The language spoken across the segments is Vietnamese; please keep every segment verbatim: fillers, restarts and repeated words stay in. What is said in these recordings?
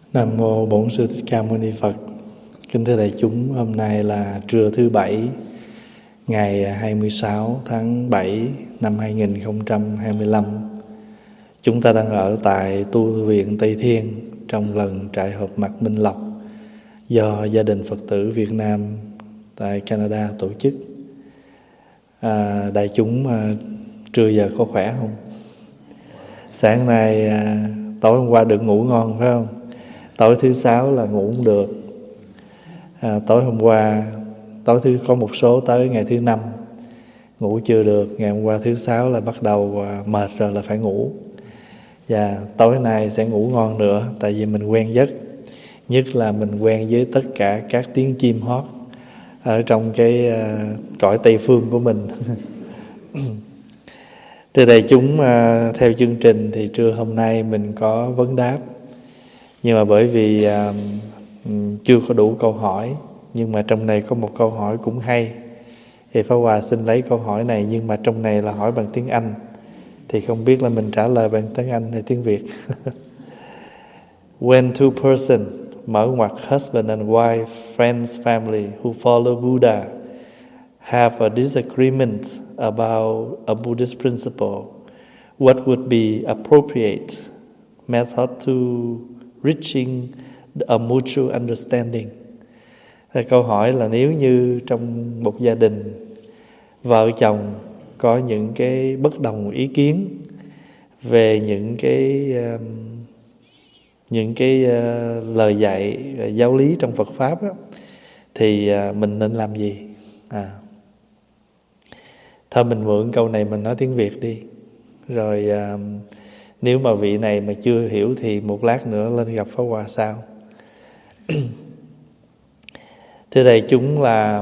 Nam mô Bổn Sư Thích Ca Mâu Ni Phật. Kính thưa đại chúng, hôm nay là trưa thứ bảy, ngày hai mươi sáu tháng bảy năm hai nghìn không trăm hai mươi lăm. Chúng ta đang ở tại tu viện Tây Thiên trong lần trại họp mặt Minh Lộc do Gia đình Phật tử Việt Nam tại Canada tổ chức. À, đại chúng à, trưa giờ có khỏe không? Sáng nay à, tối hôm qua được ngủ ngon phải không? Tối thứ sáu là ngủ không được. À, tối hôm qua, tối thứ có một số tới ngày thứ năm ngủ chưa được. Ngày hôm qua thứ sáu là bắt đầu à, mệt rồi là phải ngủ. Và tối nay sẽ ngủ ngon nữa, tại vì mình quen giấc. Nhất là mình quen với tất cả các tiếng chim hót ở trong cái à, cõi Tây Phương của mình. Từ đây chúng à, theo chương trình thì trưa hôm nay mình có vấn đáp. Nhưng mà bởi vì à, chưa có đủ câu hỏi, nhưng mà trong này có một câu hỏi cũng hay, thì Pháp Hòa xin lấy câu hỏi này, nhưng mà trong này là hỏi bằng tiếng Anh, thì không biết là mình trả lời bằng tiếng Anh hay tiếng Việt. When two person, mở ngoặc husband and wife, friends, family who follow Buddha have a disagreement about a Buddhist principle, what would be appropriate method to reaching a mutual understanding? Thì câu hỏi là nếu như trong một gia đình vợ chồng có những cái bất đồng ý kiến về những cái uh, những cái uh, lời dạy uh, giáo lý trong Phật pháp đó, thì uh, mình nên làm gì? À, thôi mình mượn câu này mình nói tiếng Việt đi, rồi uh, nếu mà vị này mà chưa hiểu thì một lát nữa lên gặp Pháp Hòa sau. Thưa đại chúng, là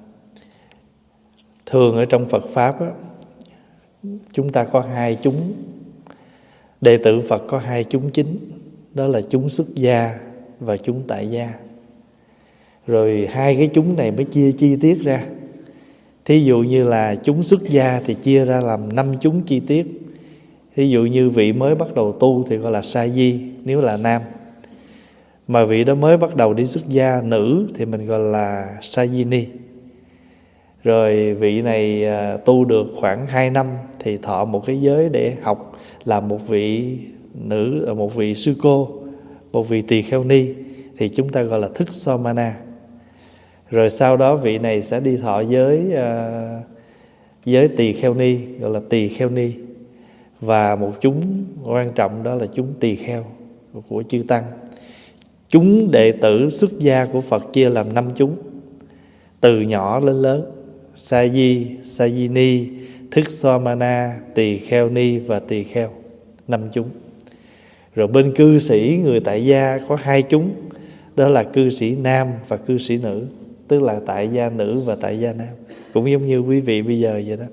thường ở trong Phật Pháp á, chúng ta có hai chúng. Đệ tử Phật có hai chúng chính, đó là chúng xuất gia và chúng tại gia. Rồi hai cái chúng này mới chia chi tiết ra. Thí dụ như là chúng xuất gia thì chia ra làm năm chúng chi tiết. Ví dụ như vị mới bắt đầu tu thì gọi là sa di nếu là nam, mà vị đó mới bắt đầu đi xuất gia nữ thì mình gọi là sa di ni. Rồi vị này à, tu được khoảng hai năm thì thọ một cái giới để học làm một vị nữ, một vị sư cô, một vị tỳ kheo ni, thì chúng ta gọi là thức somana. Rồi sau đó vị này sẽ đi thọ giới à, giới tỳ kheo ni, gọi là tỳ kheo ni. Và một chúng quan trọng đó là chúng tỳ kheo của chư tăng. Chúng đệ tử xuất gia của Phật chia làm năm chúng, từ nhỏ đến lớn: sa di, sa di ni, thức somana, tỳ kheo ni và tỳ kheo. Năm chúng. Rồi bên cư sĩ người tại gia có hai chúng, đó là cư sĩ nam và cư sĩ nữ, tức là tại gia nữ và tại gia nam, cũng giống như quý vị bây giờ vậy đó.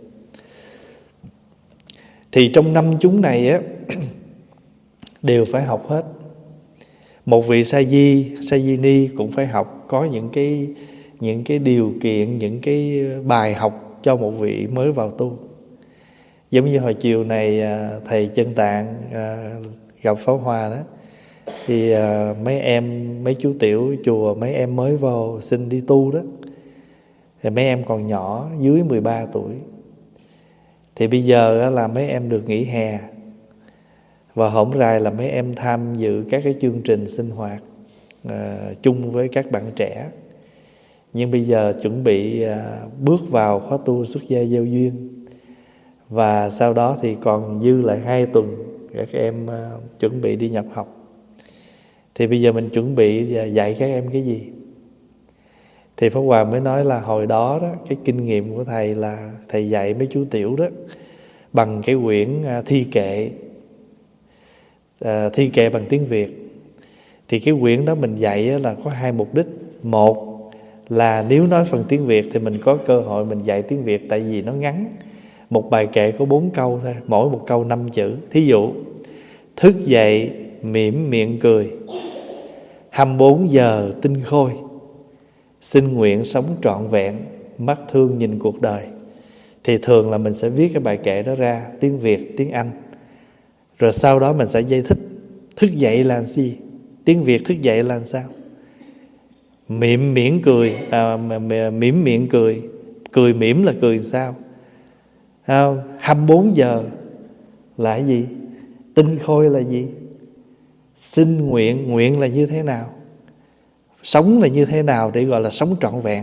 Thì trong năm chúng này á, đều phải học hết. Một vị sa di, sa di ni cũng phải học, có những cái những cái điều kiện, những cái bài học cho một vị mới vào tu. Giống như hồi chiều này thầy Chân Tạng gặp Pháp Hòa đó, thì mấy em, mấy chú tiểu chùa, mấy em mới vào xin đi tu đó, thì mấy em còn nhỏ, dưới mười ba tuổi. Thì bây giờ là mấy em được nghỉ hè, và hổm rày là mấy em tham dự các cái chương trình sinh hoạt uh, chung với các bạn trẻ. Nhưng bây giờ chuẩn bị uh, bước vào khóa tu xuất gia giao duyên. Và sau đó thì còn dư lại hai tuần các em uh, chuẩn bị đi nhập học. Thì bây giờ mình chuẩn bị dạy các em cái gì? Thì Pháp Hòa mới nói là hồi đó, đó cái kinh nghiệm của thầy là thầy dạy mấy chú tiểu đó bằng cái quyển uh, thi kệ, uh, thi kệ bằng tiếng Việt. Thì cái quyển đó mình dạy là có hai mục đích. Một là nếu nói phần tiếng Việt thì mình có cơ hội mình dạy tiếng Việt, tại vì nó ngắn. Một bài kệ có bốn câu thôi, mỗi một câu năm chữ. Thí dụ: thức dậy mỉm miệng cười, hai mươi bốn giờ tinh khôi, xin nguyện sống trọn vẹn, mắt thương nhìn cuộc đời. Thì thường là mình sẽ viết cái bài kệ đó ra tiếng Việt, tiếng Anh. Rồi sau đó mình sẽ giải thích thức dậy là gì, Tiếng Việt thức dậy là làm sao? Mỉm miệng cười, à, mỉm miệng cười. Cười mỉm là cười sao? À, hai mươi bốn giờ là cái gì? Tinh khôi là gì? Xin nguyện, nguyện là như thế nào? Sống là như thế nào để gọi là sống trọn vẹn?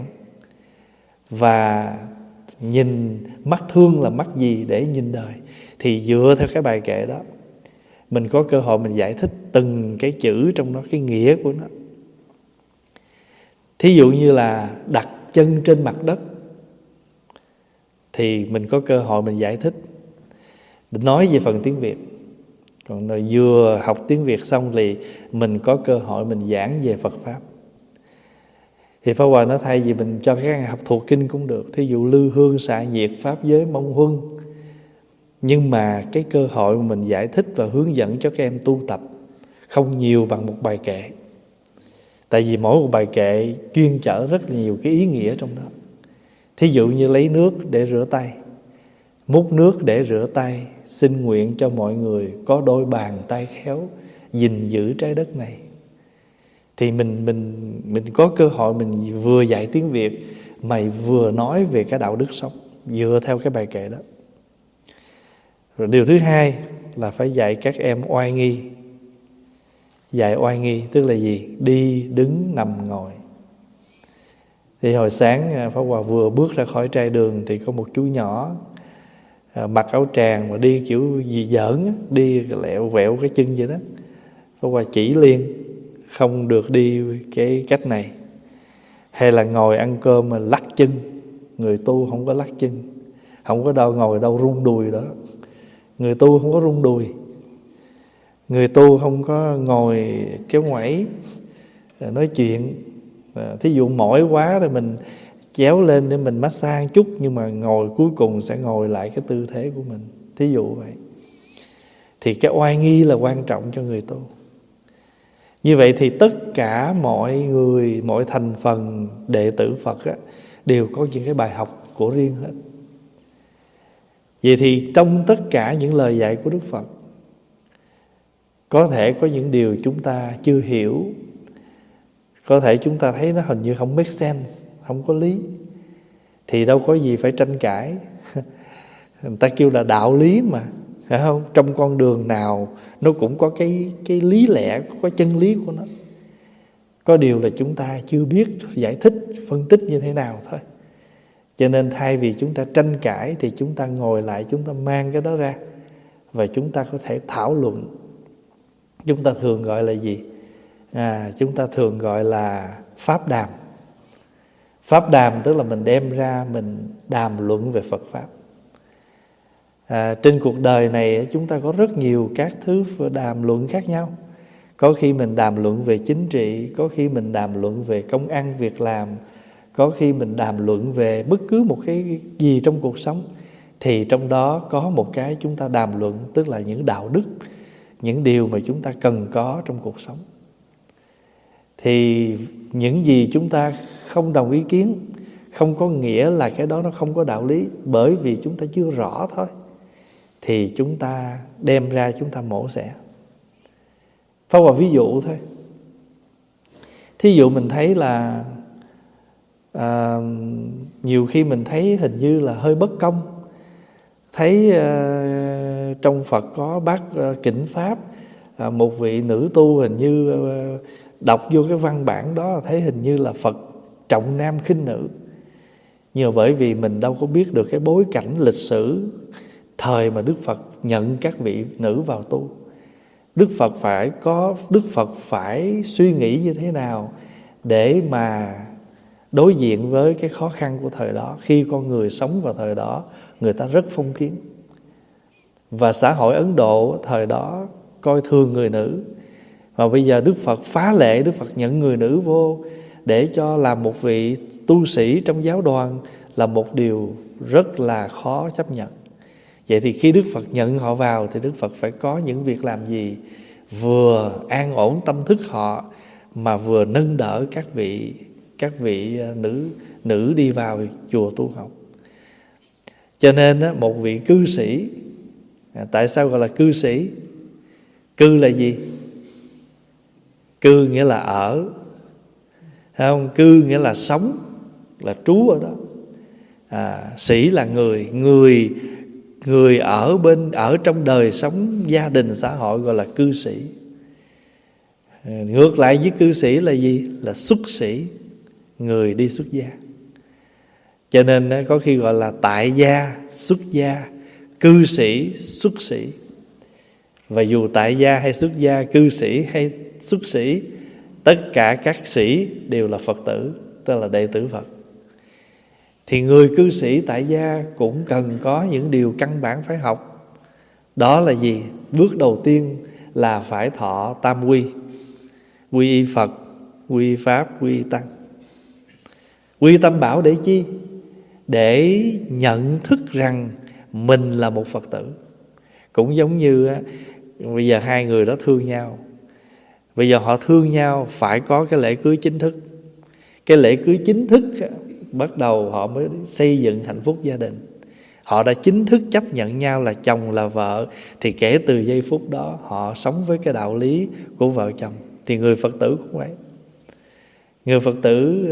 Và nhìn mắt thương là mắt gì để nhìn đời? Thì dựa theo cái bài kệ đó, mình có cơ hội mình giải thích từng cái chữ trong đó, cái nghĩa của nó. Thí dụ như là đặt chân trên mặt đất, thì mình có cơ hội mình giải thích, mình nói về phần tiếng Việt. Còn rồi vừa học tiếng Việt xong thì mình có cơ hội mình giảng về Phật Pháp. Thì Pháp Hòa nói thay vì mình cho các em học thuộc kinh cũng được. Thí dụ lư hương xạ nhiệt pháp giới mong huân. Nhưng mà cái cơ hội mà mình giải thích và hướng dẫn cho các em tu tập không nhiều bằng một bài kệ. Tại vì mỗi một bài kệ chuyên chở rất nhiều cái ý nghĩa trong đó. Thí dụ như lấy nước để rửa tay, múc nước để rửa tay, xin nguyện cho mọi người có đôi bàn tay khéo gìn giữ trái đất này. Thì mình mình mình có cơ hội mình vừa dạy tiếng Việt mà vừa nói về cái đạo đức sống dựa theo cái bài kệ đó. Rồi điều thứ hai là phải dạy các em oai nghi. Dạy oai nghi tức là gì? Đi, đứng, nằm, ngồi. Thì hồi sáng Pháp Hòa vừa bước ra khỏi trai đường thì có một chú nhỏ à, mặc áo tràng mà đi kiểu gì giỡn, đi lẹo vẹo cái chân vậy đó. Pháp Hòa chỉ liền không được đi cái cách này. Hay là ngồi ăn cơm mà lắc chân. Người tu không có lắc chân, không có đâu ngồi đâu rung đùi đó. Người tu không có rung đùi. Người tu không có ngồi kéo ngoảy nói chuyện. Thí dụ mỏi quá rồi mình chéo lên để mình massage một chút, nhưng mà ngồi cuối cùng sẽ ngồi lại cái tư thế của mình. Thí dụ vậy. Thì cái oai nghi là quan trọng cho người tu. Như vậy thì tất cả mọi người, mọi thành phần đệ tử Phật á, đều có những cái bài học của riêng hết. Vậy thì trong tất cả những lời dạy của Đức Phật, có thể có những điều chúng ta chưa hiểu, có thể chúng ta thấy nó hình như không make sense, không có lý, thì đâu có gì phải tranh cãi. Người ta kêu là đạo lý mà, phải không? Trong con đường nào nó cũng có cái, cái lý lẽ, có chân lý của nó. Có điều là chúng ta chưa biết giải thích, phân tích như thế nào thôi. Cho nên thay vì chúng ta tranh cãi thì chúng ta ngồi lại, chúng ta mang cái đó ra và chúng ta có thể thảo luận. Chúng ta thường gọi là gì? À, chúng ta thường gọi là pháp đàm. Pháp đàm tức là mình đem ra mình đàm luận về Phật Pháp. À, trên cuộc đời này chúng ta có rất nhiều các thứ đàm luận khác nhau. Có khi mình đàm luận về chính trị, có khi mình đàm luận về công ăn việc làm, có khi mình đàm luận về bất cứ một cái gì trong cuộc sống. Thì trong đó có một cái chúng ta đàm luận, tức là những đạo đức, những điều mà chúng ta cần có trong cuộc sống. Thì những gì chúng ta không đồng ý kiến không có nghĩa là cái đó nó không có đạo lý, bởi vì chúng ta chưa rõ thôi. Thì chúng ta đem ra chúng ta mổ xẻ. Pháp Hòa ví dụ thôi. Thí dụ mình thấy là à, nhiều khi mình thấy hình như là hơi bất công. Thấy à, trong Phật có bát à, Kỉnh Pháp, à, một vị nữ tu hình như à, đọc vô cái văn bản đó thấy hình như là Phật trọng nam khinh nữ. Nhưng mà bởi vì mình đâu có biết được cái bối cảnh lịch sử thời mà Đức Phật nhận các vị nữ vào tu. Đức Phật phải có Đức Phật phải suy nghĩ như thế nào để mà đối diện với cái khó khăn của thời đó. Khi con người sống vào thời đó, người ta rất phong kiến. Và xã hội Ấn Độ thời đó coi thường người nữ. Và bây giờ Đức Phật phá lệ, Đức Phật nhận người nữ vô để cho làm một vị tu sĩ trong giáo đoàn là một điều rất là khó chấp nhận. Vậy thì khi Đức Phật nhận họ vào thì Đức Phật phải có những việc làm gì vừa an ổn tâm thức họ mà vừa nâng đỡ các vị các vị nữ nữ đi vào chùa tu học. Cho nên một vị cư sĩ, tại sao gọi là cư sĩ? Cư là gì? Cư nghĩa là ở, thấy không? Cư nghĩa là sống, là trú ở đó. À, sĩ là người, người người ở bên ở trong đời sống gia đình xã hội gọi là cư sĩ. À, ngược lại với cư sĩ là gì? Là xuất sĩ, người đi xuất gia. Cho nên có khi gọi là tại gia, xuất gia, cư sĩ, xuất sĩ. Và dù tại gia hay xuất gia, cư sĩ hay xuất sĩ, tất cả các sĩ đều là Phật tử, tức là đệ tử Phật. Thì người cư sĩ tại gia cũng cần có những điều căn bản phải học. Đó là gì? Bước đầu tiên là phải thọ tam quy: quy y Phật, quy y Pháp, quy y Tăng. Quy y Tam Bảo để chi? Để nhận thức rằng mình là một Phật tử. Cũng giống như bây giờ hai người đó thương nhau, bây giờ họ thương nhau phải có cái lễ cưới chính thức. Cái lễ cưới chính thức bắt đầu họ mới xây dựng hạnh phúc gia đình. Họ đã chính thức chấp nhận nhau là chồng là vợ, thì kể từ giây phút đó họ sống với cái đạo lý của vợ chồng. Thì người Phật tử cũng vậy. Người Phật tử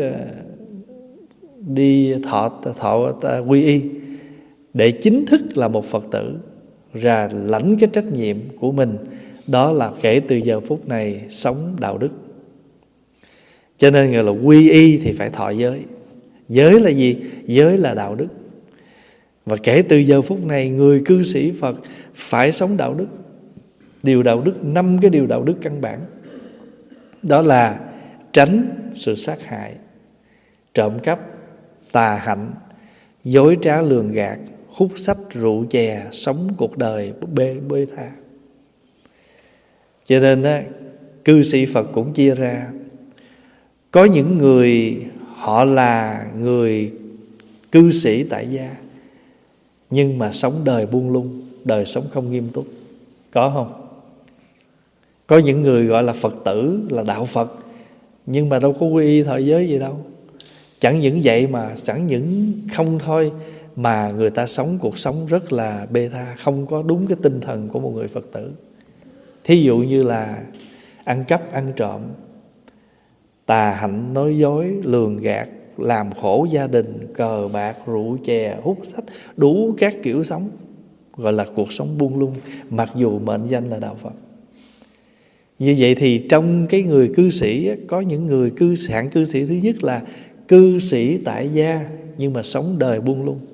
đi thọ, thọ quy y để chính thức là một Phật tử, ra lãnh cái trách nhiệm của mình, đó là kể từ giờ phút này sống đạo đức. Cho nên gọi là quy y thì phải thọ giới. Giới là gì? Giới là đạo đức. Và kể từ giờ phút này người cư sĩ Phật phải sống đạo đức. Điều đạo đức, năm cái điều đạo đức căn bản, đó là tránh sự sát hại, trộm cắp, tà hạnh, dối trá lường gạt, hút sách rượu chè, sống cuộc đời bê bê tha. Cho nên á, cư sĩ Phật cũng chia ra. Có những người họ là người cư sĩ tại gia, nhưng mà sống đời buông lung, đời sống không nghiêm túc. Có không? Có những người gọi là Phật tử, là đạo Phật, nhưng mà đâu có quy y thọ giới gì đâu. Chẳng những vậy mà chẳng những không thôi, mà người ta sống cuộc sống rất là bê tha, không có đúng cái tinh thần của một người Phật tử. Thí dụ như là ăn cắp, ăn trộm, tà hạnh, nói dối, lường gạt, làm khổ gia đình, cờ bạc, rượu chè, hút sách, đủ các kiểu sống, gọi là cuộc sống buông lung, mặc dù mệnh danh là đạo Phật. Như vậy thì trong cái người cư sĩ, có những người cư hạng cư sĩ thứ nhất là cư sĩ tại gia, nhưng mà sống đời buông lung.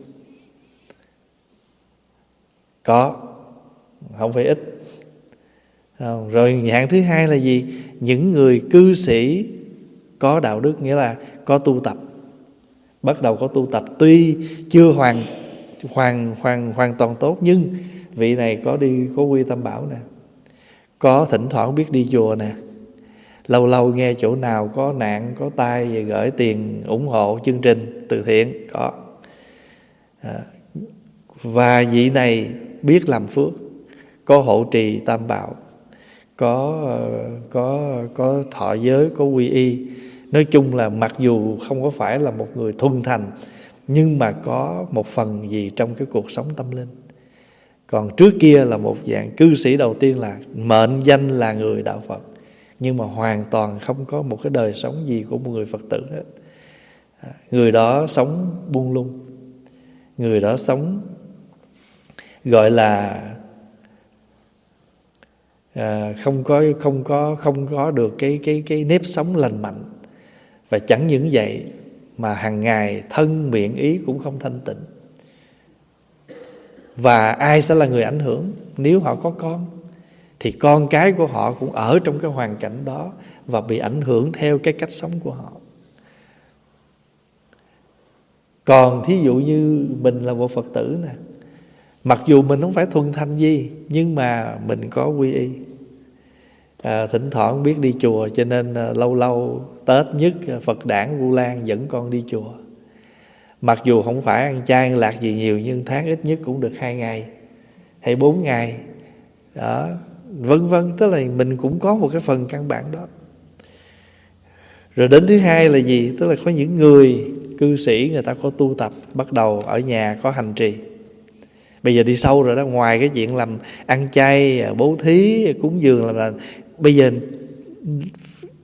Có, không phải ít. Rồi hạng thứ hai là gì? Những người cư sĩ có đạo đức, nghĩa là có tu tập, bắt đầu có tu tập, tuy chưa hoàn hoàn hoàn hoàn toàn tốt, nhưng vị này có đi có quy Tam Bảo nè, có thỉnh thoảng biết đi chùa nè, lâu lâu nghe chỗ nào có nạn có tai về gửi tiền ủng hộ chương trình từ thiện có. À, và vị này biết làm phước, có hộ trì Tam Bảo, có có có thọ giới, có quy y. Nói chung là mặc dù không có phải là một người thuần thành, nhưng mà có một phần gì trong cái cuộc sống tâm linh. Còn trước kia là một dạng cư sĩ đầu tiên là mệnh danh là người đạo Phật, nhưng mà hoàn toàn không có một cái đời sống gì của một người Phật tử hết. Người đó sống buông lung, người đó sống gọi là à, không có không có không có được cái cái cái nếp sống lành mạnh. Và chẳng những vậy mà hàng ngày thân miệng ý cũng không thanh tịnh. Và ai sẽ là người ảnh hưởng? Nếu họ có con thì con cái của họ cũng ở trong cái hoàn cảnh đó và bị ảnh hưởng theo cái cách sống của họ. Còn thí dụ như mình là một Phật tử nè, mặc dù mình không phải thuần thành gì, nhưng mà mình có quy y, à, thỉnh thoảng biết đi chùa, cho nên à, lâu lâu Tết nhất Phật đản Vu Lan dẫn con đi chùa. Mặc dù không phải ăn chay ăn lạc gì nhiều, nhưng tháng ít nhất cũng được hai ngày hay bốn ngày đó, vân vân. Tức là mình cũng có một cái phần căn bản đó. Rồi đến thứ hai là gì? Tức là có những người cư sĩ người ta có tu tập, bắt đầu ở nhà có hành trì. Bây giờ đi sâu rồi đó, ngoài cái chuyện làm ăn chay, bố thí, cúng dường, làm là bây giờ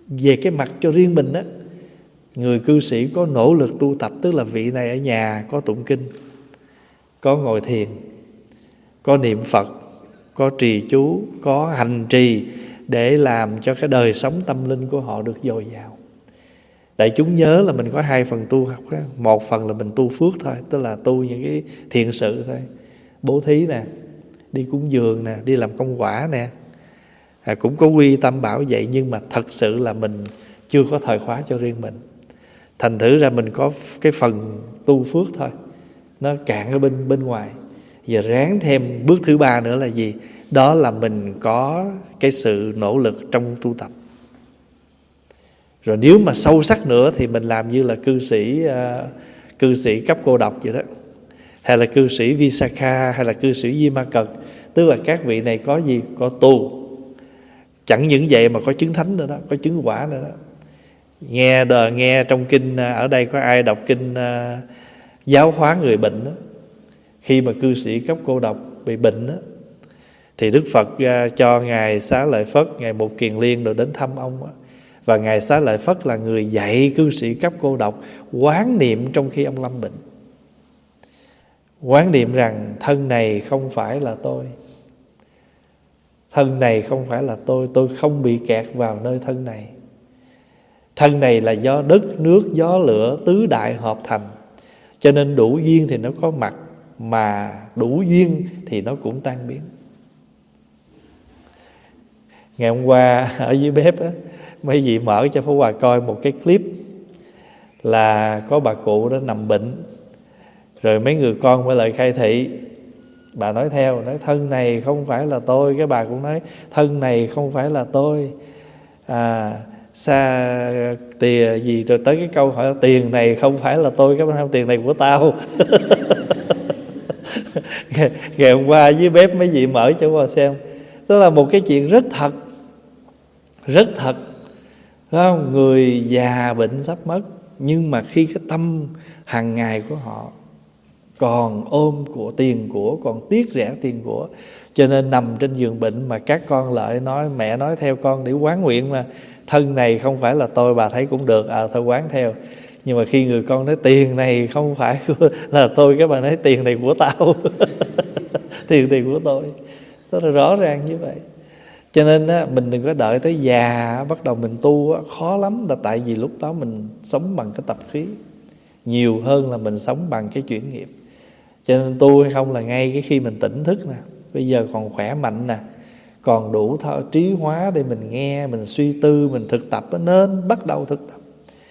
về cái mặt cho riêng mình á, người cư sĩ có nỗ lực tu tập, tức là vị này ở nhà có tụng kinh, có ngồi thiền, có niệm Phật, có trì chú, có hành trì để làm cho cái đời sống tâm linh của họ được dồi dào. Đại chúng nhớ là mình có hai phần tu học á. Một phần là mình tu phước thôi, tức là tu những cái thiện sự thôi, bố thí nè, đi cúng dường nè, đi làm công quả nè, à, cũng có quy tâm bảo vậy. Nhưng mà thật sự là mình chưa có thời khóa cho riêng mình. Thành thử ra mình có cái phần tu phước thôi, nó cạn ở bên bên ngoài. Giờ ráng thêm bước thứ ba nữa là gì? Đó là mình có cái sự nỗ lực trong tu tập. Rồi nếu mà sâu sắc nữa thì mình làm như là cư sĩ uh, cư sĩ cấp cô độc vậy đó, hay là cư sĩ Visakha, hay là cư sĩ Di Ma Cật. Tức là các vị này có gì? Có tu. Chẳng những vậy mà có chứng thánh nữa đó, có chứng quả nữa đó. Nghe đời nghe trong kinh, ở đây có ai đọc kinh uh, giáo hóa người bệnh đó. Khi mà cư sĩ cấp cô độc bị bệnh đó, thì Đức Phật uh, cho Ngài Xá Lợi Phất, Ngài Một Kiền Liên rồi đến thăm ông đó. Và Ngài Xá Lợi Phất là người dạy cư sĩ cấp cô độc quán niệm trong khi ông lâm bệnh. Quán niệm rằng thân này không phải là tôi, thân này không phải là tôi, tôi không bị kẹt vào nơi thân này. Thân này là do đất, nước, gió, lửa tứ đại hợp thành, cho nên đủ duyên thì nó có mặt, mà đủ duyên thì nó cũng tan biến. Ngày hôm qua ở dưới bếp á, mấy vị mở cho Pháp Hòa coi một cái clip là có bà cụ đó nằm bệnh, rồi mấy người con mới lại khai thị. Bà nói theo, nói thân này không phải là tôi. Cái bà cũng nói thân này không phải là tôi, à, xa tiền gì, rồi tới cái câu hỏi tiền này không phải là tôi, cái không, tiền này của tao. ngày, ngày hôm qua dưới bếp mấy vị mở cho vào xem, đó là một cái chuyện rất thật, rất thật. Phải không? Người già bệnh sắp mất, nhưng mà khi cái tâm hàng ngày của họ còn ôm của tiền của, còn tiếc rẻ tiền của, cho nên nằm trên giường bệnh mà các con lại nói, mẹ nói theo con để quán nguyện mà thân này không phải là tôi, bà thấy cũng được, à thôi quán theo. Nhưng mà khi người con nói tiền này không phải là tôi, các bà nói tiền này của tao. Tiền này của tôi. Đó là rõ ràng như vậy. Cho nên á, mình đừng có đợi tới già bắt đầu mình tu á, khó lắm. Là tại vì lúc đó mình sống bằng cái tập khí nhiều hơn là mình sống bằng cái chuyển nghiệp. Cho nên tu hay không là ngay cái khi mình tỉnh thức nè, bây giờ còn khỏe mạnh nè, còn đủ thọ, trí hóa để mình nghe, mình suy tư, mình thực tập, nên bắt đầu thực tập.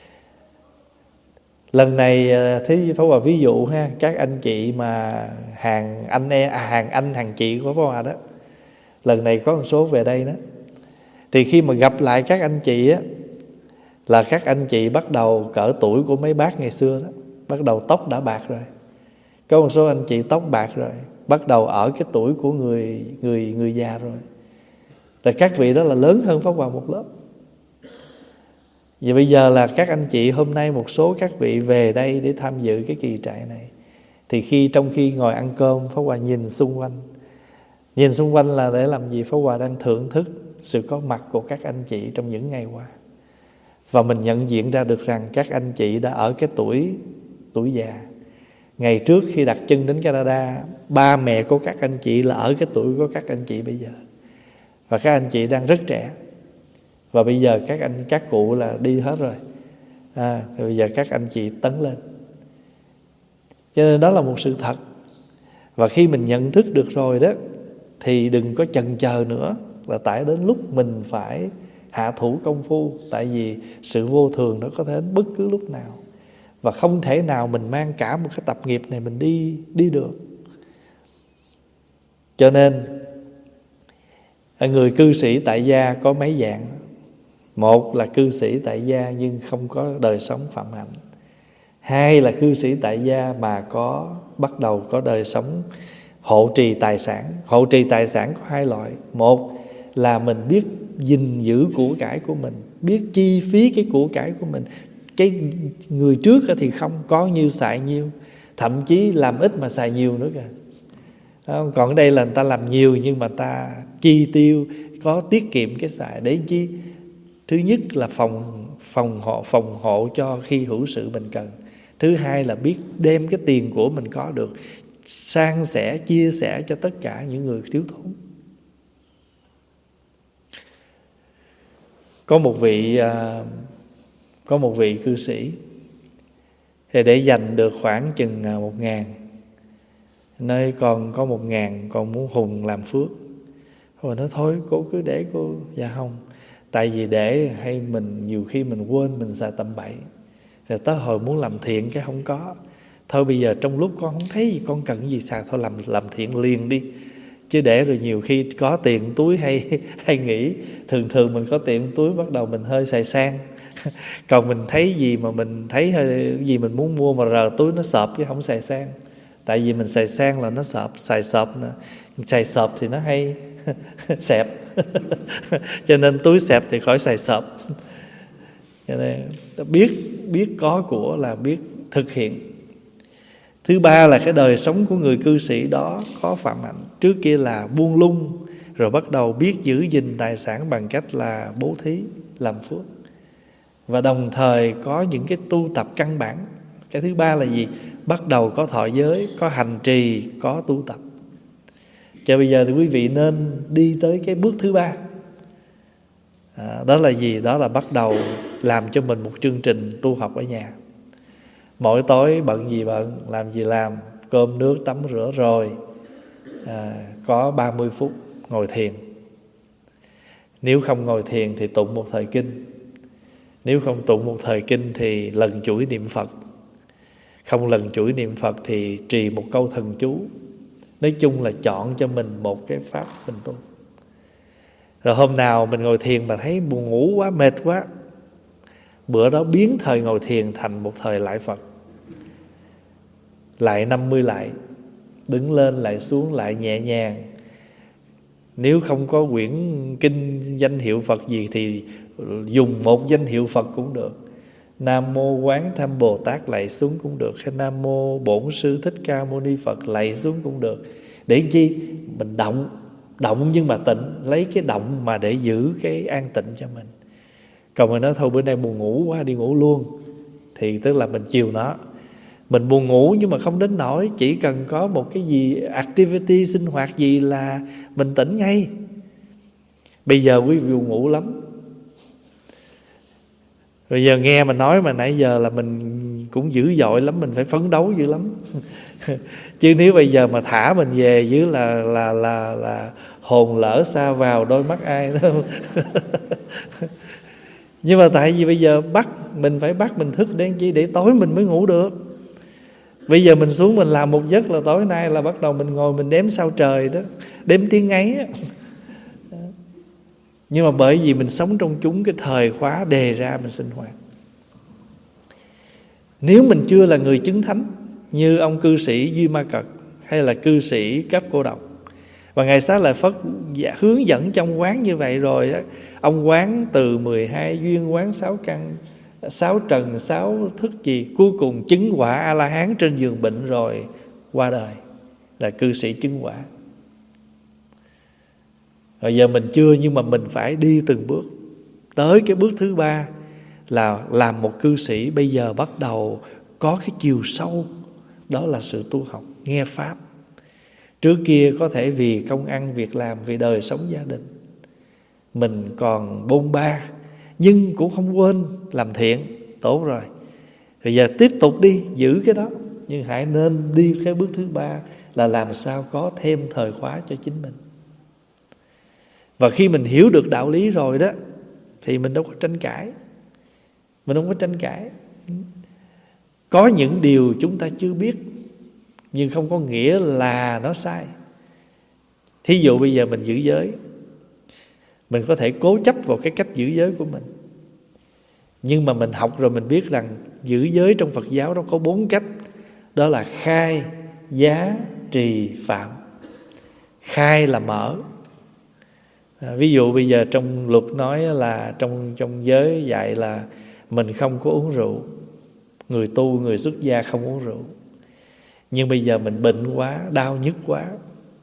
Lần này thế Pháp Hòa ví dụ ha, các anh chị mà hàng anh e, à, hàng anh hàng chị của Pháp Hòa đó, lần này có một số về đây đó, thì khi mà gặp lại các anh chị á, là các anh chị bắt đầu cỡ tuổi của mấy bác ngày xưa đó, bắt đầu tóc đã bạc rồi. Có một số anh chị tóc bạc rồi, bắt đầu ở cái tuổi của người người người già rồi. Rồi các vị đó là lớn hơn Pháp Hòa một lớp. Vậy bây giờ là các anh chị hôm nay một số các vị về đây để tham dự cái kỳ trại này, thì khi trong khi ngồi ăn cơm, Pháp Hòa nhìn xung quanh. Nhìn xung quanh là để làm gì? Pháp Hòa đang thưởng thức sự có mặt của các anh chị trong những ngày qua. Và mình nhận diện ra được rằng các anh chị đã ở cái tuổi tuổi già. Ngày trước khi đặt chân đến Canada, ba mẹ của các anh chị là ở cái tuổi của các anh chị bây giờ. Và các anh chị đang rất trẻ. Và bây giờ các anh các cụ là đi hết rồi, à, thì bây giờ các anh chị tấn lên. Cho nên đó là một sự thật. Và khi mình nhận thức được rồi đó, thì đừng có chần chờ nữa, là tại đến lúc mình phải hạ thủ công phu. Tại vì sự vô thường nó có thể đến bất cứ lúc nào, và không thể nào mình mang cả một cái tập nghiệp này mình đi đi được. Cho nên người cư sĩ tại gia có mấy dạng. Một là cư sĩ tại gia nhưng không có đời sống phạm hạnh. Hai là cư sĩ tại gia mà có bắt đầu có đời sống hộ trì tài sản. Hộ trì tài sản có hai loại. Một là mình biết gìn giữ của cải của mình, biết chi phí cái của cải của mình. Cái người trước thì không, có nhiêu xài nhiêu, thậm chí làm ít mà xài nhiều nữa kìa. Còn ở đây là người ta làm nhiều nhưng mà ta chi tiêu, có tiết kiệm cái xài. Để chi? Thứ nhất là phòng phòng hộ phòng hộ cho khi hữu sự mình cần. Thứ hai là biết đem cái tiền của mình có được san sẻ, chia sẻ cho tất cả những người thiếu thốn. Có một vị à, có một vị cư sĩ thì để dành được khoảng chừng một ngàn, nơi còn có một ngàn, còn muốn hùng làm phước. Rồi nói thôi cô cứ để cô. Dạ không, tại vì để hay mình nhiều khi mình quên, mình xài tầm bậy, rồi tới hồi muốn làm thiện cái không có. Thôi bây giờ trong lúc con không thấy gì, con cần gì xài, thôi làm làm thiện liền đi. Chứ để rồi nhiều khi có tiền túi hay hay nghĩ, thường thường mình có tiền túi bắt đầu mình hơi xài sang. Còn mình thấy gì mà mình thấy hơi gì mình muốn mua mà rờ túi nó sợp chứ không xài sang. Tại vì mình xài sang là nó sợp, xài sợp nè, xài sợp thì nó hay xẹp. Cho nên túi xẹp thì khỏi xài sợp. Cho nên biết biết có của là biết thực hiện. Thứ ba là cái đời sống của người cư sĩ đó có phạm hạnh. Trước kia là buông lung, rồi bắt đầu biết giữ gìn tài sản bằng cách là bố thí, làm phước. Và đồng thời có những cái tu tập căn bản. Cái thứ ba là gì? Bắt đầu có thọ giới, có hành trì, có tu tập. Cho bây giờ thì quý vị nên đi tới cái bước thứ ba. À, đó là gì? Đó là bắt đầu làm cho mình một chương trình tu học ở nhà. Mỗi tối bận gì bận, làm gì làm, cơm nước tắm rửa rồi à, có ba mươi phút ngồi thiền. Nếu không ngồi thiền thì tụng một thời kinh. Nếu không tụng một thời kinh thì lần chuỗi niệm Phật. Không lần chuỗi niệm Phật thì trì một câu thần chú. Nói chung là chọn cho mình một cái pháp mình tu. Rồi hôm nào mình ngồi thiền mà thấy buồn ngủ quá, mệt quá, bữa đó biến thời ngồi thiền thành một thời lại Phật. Lại năm mươi lại, đứng lên lại xuống lại nhẹ nhàng. Nếu không có quyển kinh danh hiệu Phật gì thì dùng một danh hiệu Phật cũng được. Nam mô Quán Tham Bồ Tát lạy xuống cũng được, hay Nam mô Bổn Sư Thích Ca Mâu Ni Phật lạy xuống cũng được. Để chi? Mình động, động nhưng mà tịnh, lấy cái động mà để giữ cái an tịnh cho mình. Còn mình nói thôi bữa nay buồn ngủ quá đi ngủ luôn, thì tức là mình chiều nó. Mình buồn ngủ nhưng mà không đến nỗi, chỉ cần có một cái gì activity sinh hoạt gì là mình tỉnh ngay. Bây giờ quý vị buồn ngủ lắm, bây giờ nghe mà nói mà nãy giờ là mình cũng dữ dội lắm, mình phải phấn đấu dữ lắm. Chứ nếu bây giờ mà thả mình về dưới là là là là hồn lỡ xa vào đôi mắt ai đó. Nhưng mà tại vì bây giờ bắt mình phải bắt mình thức để chi, để tối mình mới ngủ được. Bây giờ mình xuống mình làm một giấc là tối nay là bắt đầu mình ngồi mình đếm sao trời đó, đếm tiếng ấy á. Nhưng mà bởi vì mình sống trong chúng cái thời khóa đề ra mình sinh hoạt. Nếu mình chưa là người chứng thánh như ông cư sĩ Duy Ma Cật hay là cư sĩ Cấp Cô Độc, và Ngài Xá Lợi Phất hướng dẫn trong quán như vậy rồi đó, ông quán từ mười hai duyên, quán sáu căn, sáu trần, sáu thức gì, cuối cùng chứng quả A-la-hán trên giường bệnh rồi qua đời, là cư sĩ chứng quả. Rồi giờ mình chưa, nhưng mà mình phải đi từng bước. Tới cái bước thứ ba là làm một cư sĩ bây giờ bắt đầu có cái chiều sâu, đó là sự tu học, nghe Pháp. Trước kia có thể vì công ăn việc làm, vì đời sống gia đình, mình còn bôn ba, nhưng cũng không quên làm thiện, tốt rồi. Rồi giờ tiếp tục đi, giữ cái đó. Nhưng hãy nên đi cái bước thứ ba là làm sao có thêm thời khóa cho chính mình. Và khi mình hiểu được đạo lý rồi đó, thì mình đâu có tranh cãi. Mình không có tranh cãi. Có những điều chúng ta chưa biết, nhưng không có nghĩa là nó sai. Thí dụ bây giờ mình giữ giới, mình có thể cố chấp vào cái cách giữ giới của mình, nhưng mà mình học rồi mình biết rằng giữ giới trong Phật giáo nó có bốn cách. Đó là khai, giá, trì, phạm. Khai là mở. À, ví dụ bây giờ trong luật nói là trong, trong giới dạy là mình không có uống rượu. Người tu, người xuất gia không uống rượu. Nhưng bây giờ mình bệnh quá, đau nhức quá,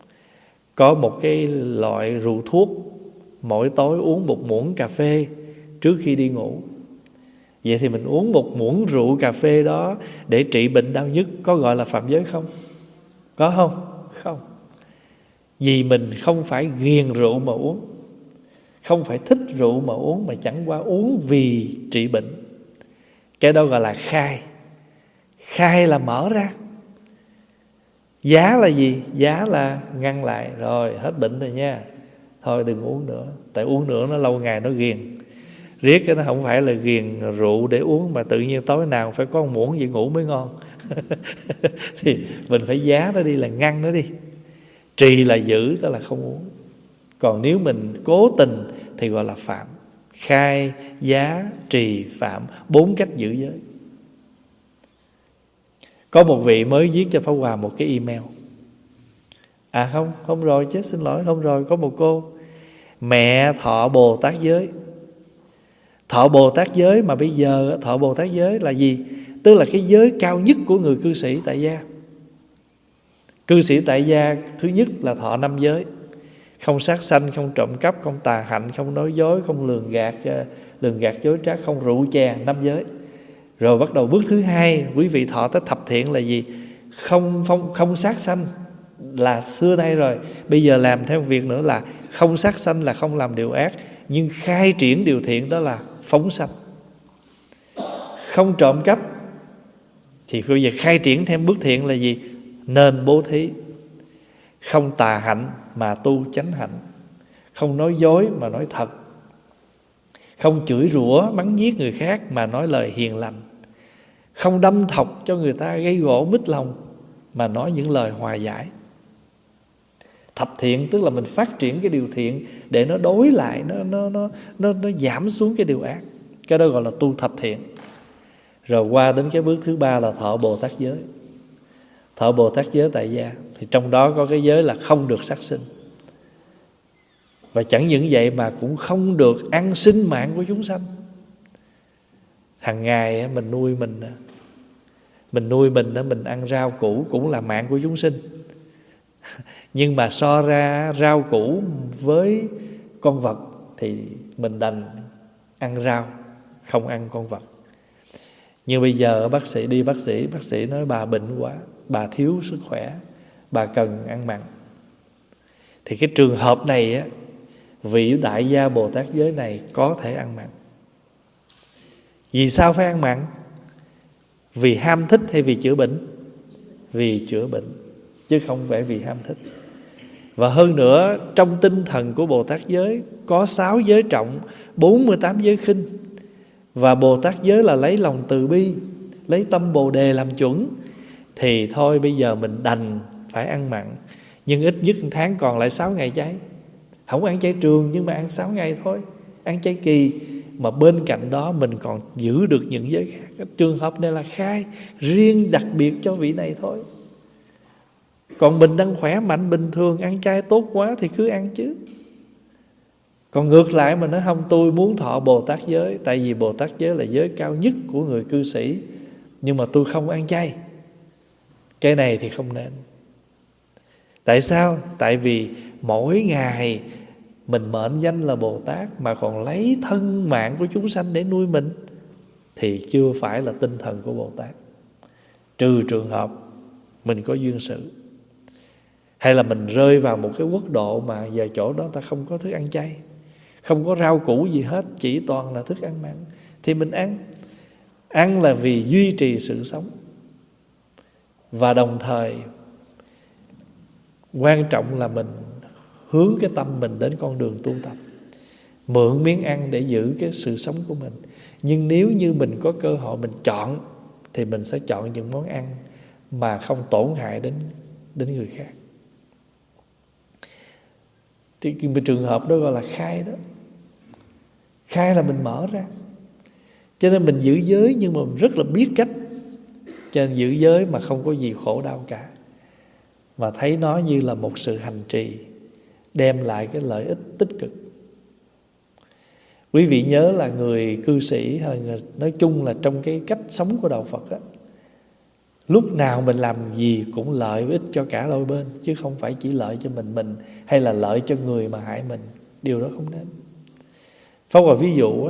có một cái loại rượu thuốc, mỗi tối uống một muỗng cà phê trước khi đi ngủ. Vậy thì mình uống một muỗng rượu cà phê đó để trị bệnh đau nhức có gọi là phạm giới không? Có không? Không. Vì mình không phải ghiền rượu mà uống, không phải thích rượu mà uống, mà chẳng qua uống vì trị bệnh. Cái đó gọi là khai. Khai là mở ra. Giá là gì? Giá là ngăn lại. Rồi hết bệnh rồi nha, thôi đừng uống nữa. Tại uống nữa nó lâu ngày nó ghiền. Riết cái nó không phải là ghiền rượu để uống, mà tự nhiên tối nào phải có một muỗng vậy ngủ mới ngon. Thì mình phải giá nó đi, là ngăn nó đi. Trì là giữ, tức là không uống. Còn nếu mình cố tình thì gọi là phạm. Khai, giá, trì, phạm, bốn cách giữ giới. Có một vị mới viết cho Pháp Hòa một cái email. À không, không rồi chứ, xin lỗi, không rồi. Có một cô mẹ thọ Bồ Tát giới. Thọ Bồ Tát giới mà bây giờ thọ Bồ Tát giới là gì? Tức là cái giới cao nhất của người cư sĩ tại gia. Cư sĩ tại gia thứ nhất là thọ năm giới: không sát sanh, không trộm cắp, không tà hạnh, không nói dối, không lường gạt, lường gạt dối trá, không rượu chè, năm giới. Rồi bắt đầu bước thứ hai, quý vị thọ tới thập thiện là gì? Không, không, không sát sanh là xưa nay rồi. Bây giờ làm thêm việc nữa là không sát sanh là không làm điều ác, nhưng khai triển điều thiện đó là phóng sanh. Không trộm cắp thì bây giờ khai triển thêm bước thiện là gì? Nên bố thí. Không tà hạnh mà tu chánh hạnh. Không nói dối mà nói thật. Không chửi rủa mắng nhiếc người khác mà nói lời hiền lành. Không đâm thọc cho người ta gây gỗ mít lòng mà nói những lời hòa giải. Thập thiện tức là mình phát triển cái điều thiện để nó đối lại, nó, nó, nó, nó, nó giảm xuống cái điều ác. Cái đó gọi là tu thập thiện. Rồi qua đến cái bước thứ ba là thọ Bồ Tát giới. Thọ Bồ Tát giới tại gia thì trong đó có cái giới là không được sát sinh. Và chẳng những vậy mà cũng không được ăn sinh mạng của chúng sanh. Hàng ngày mình nuôi mình, mình nuôi mình mình ăn rau củ cũng là mạng của chúng sinh. Nhưng mà so ra rau củ với con vật thì mình đành ăn rau, không ăn con vật. Nhưng bây giờ bác sĩ đi bác sĩ, bác sĩ nói bà bệnh quá, bà thiếu sức khỏe, bà cần ăn mặn. Thì cái trường hợp này á, vị đại gia Bồ Tát giới này có thể ăn mặn. Vì sao phải ăn mặn? Vì ham thích hay vì chữa bệnh? Vì chữa bệnh, chứ không phải vì ham thích. Và hơn nữa, trong tinh thần của Bồ Tát giới có sáu giới trọng, bốn mươi tám giới khinh. Và Bồ Tát giới là lấy lòng từ bi, lấy tâm Bồ Đề làm chuẩn. Thì thôi bây giờ mình đành phải ăn mặn, nhưng ít nhất một tháng còn lại sáu ngày chay. Không ăn chay trường nhưng mà ăn sáu ngày thôi, ăn chay kỳ. Mà bên cạnh đó mình còn giữ được những giới khác. Trường hợp này là khai riêng đặc biệt cho vị này thôi. Còn mình đang khỏe mạnh bình thường, ăn chay tốt quá thì cứ ăn chứ. Còn ngược lại mà nói không, tôi muốn thọ Bồ Tát giới, tại vì Bồ Tát giới là giới cao nhất của người cư sĩ, nhưng mà tôi không ăn chay. Cái này thì không nên. Tại sao? Tại vì mỗi ngày mình mệnh danh là Bồ Tát mà còn lấy thân mạng của chúng sanh để nuôi mình thì chưa phải là tinh thần của Bồ Tát. Trừ trường hợp mình có duyên sự, hay là mình rơi vào một cái quốc độ mà giờ chỗ đó ta không có thức ăn chay, không có rau củ gì hết, chỉ toàn là thức ăn mặn, thì mình ăn. Ăn là vì duy trì sự sống. Và đồng thời quan trọng là mình hướng cái tâm mình đến con đường tu tập, mượn miếng ăn để giữ cái sự sống của mình. Nhưng nếu như mình có cơ hội mình chọn, thì mình sẽ chọn những món ăn mà không tổn hại đến, đến người khác. Thì cái trường hợp đó gọi là khai đó. Khai là mình mở ra. Cho nên mình giữ giới nhưng mà mình rất là biết cách. Cho nên giữ giới mà không có gì khổ đau cả, mà thấy nó như là một sự hành trì đem lại cái lợi ích tích cực. Quý vị nhớ là người cư sĩ hay là người, nói chung là trong cái cách sống của Đạo Phật á, lúc nào mình làm gì cũng lợi ích cho cả đôi bên, chứ không phải chỉ lợi cho mình mình hay là lợi cho người mà hại mình. Điều đó không nên. Pháp Hòa ví dụ á,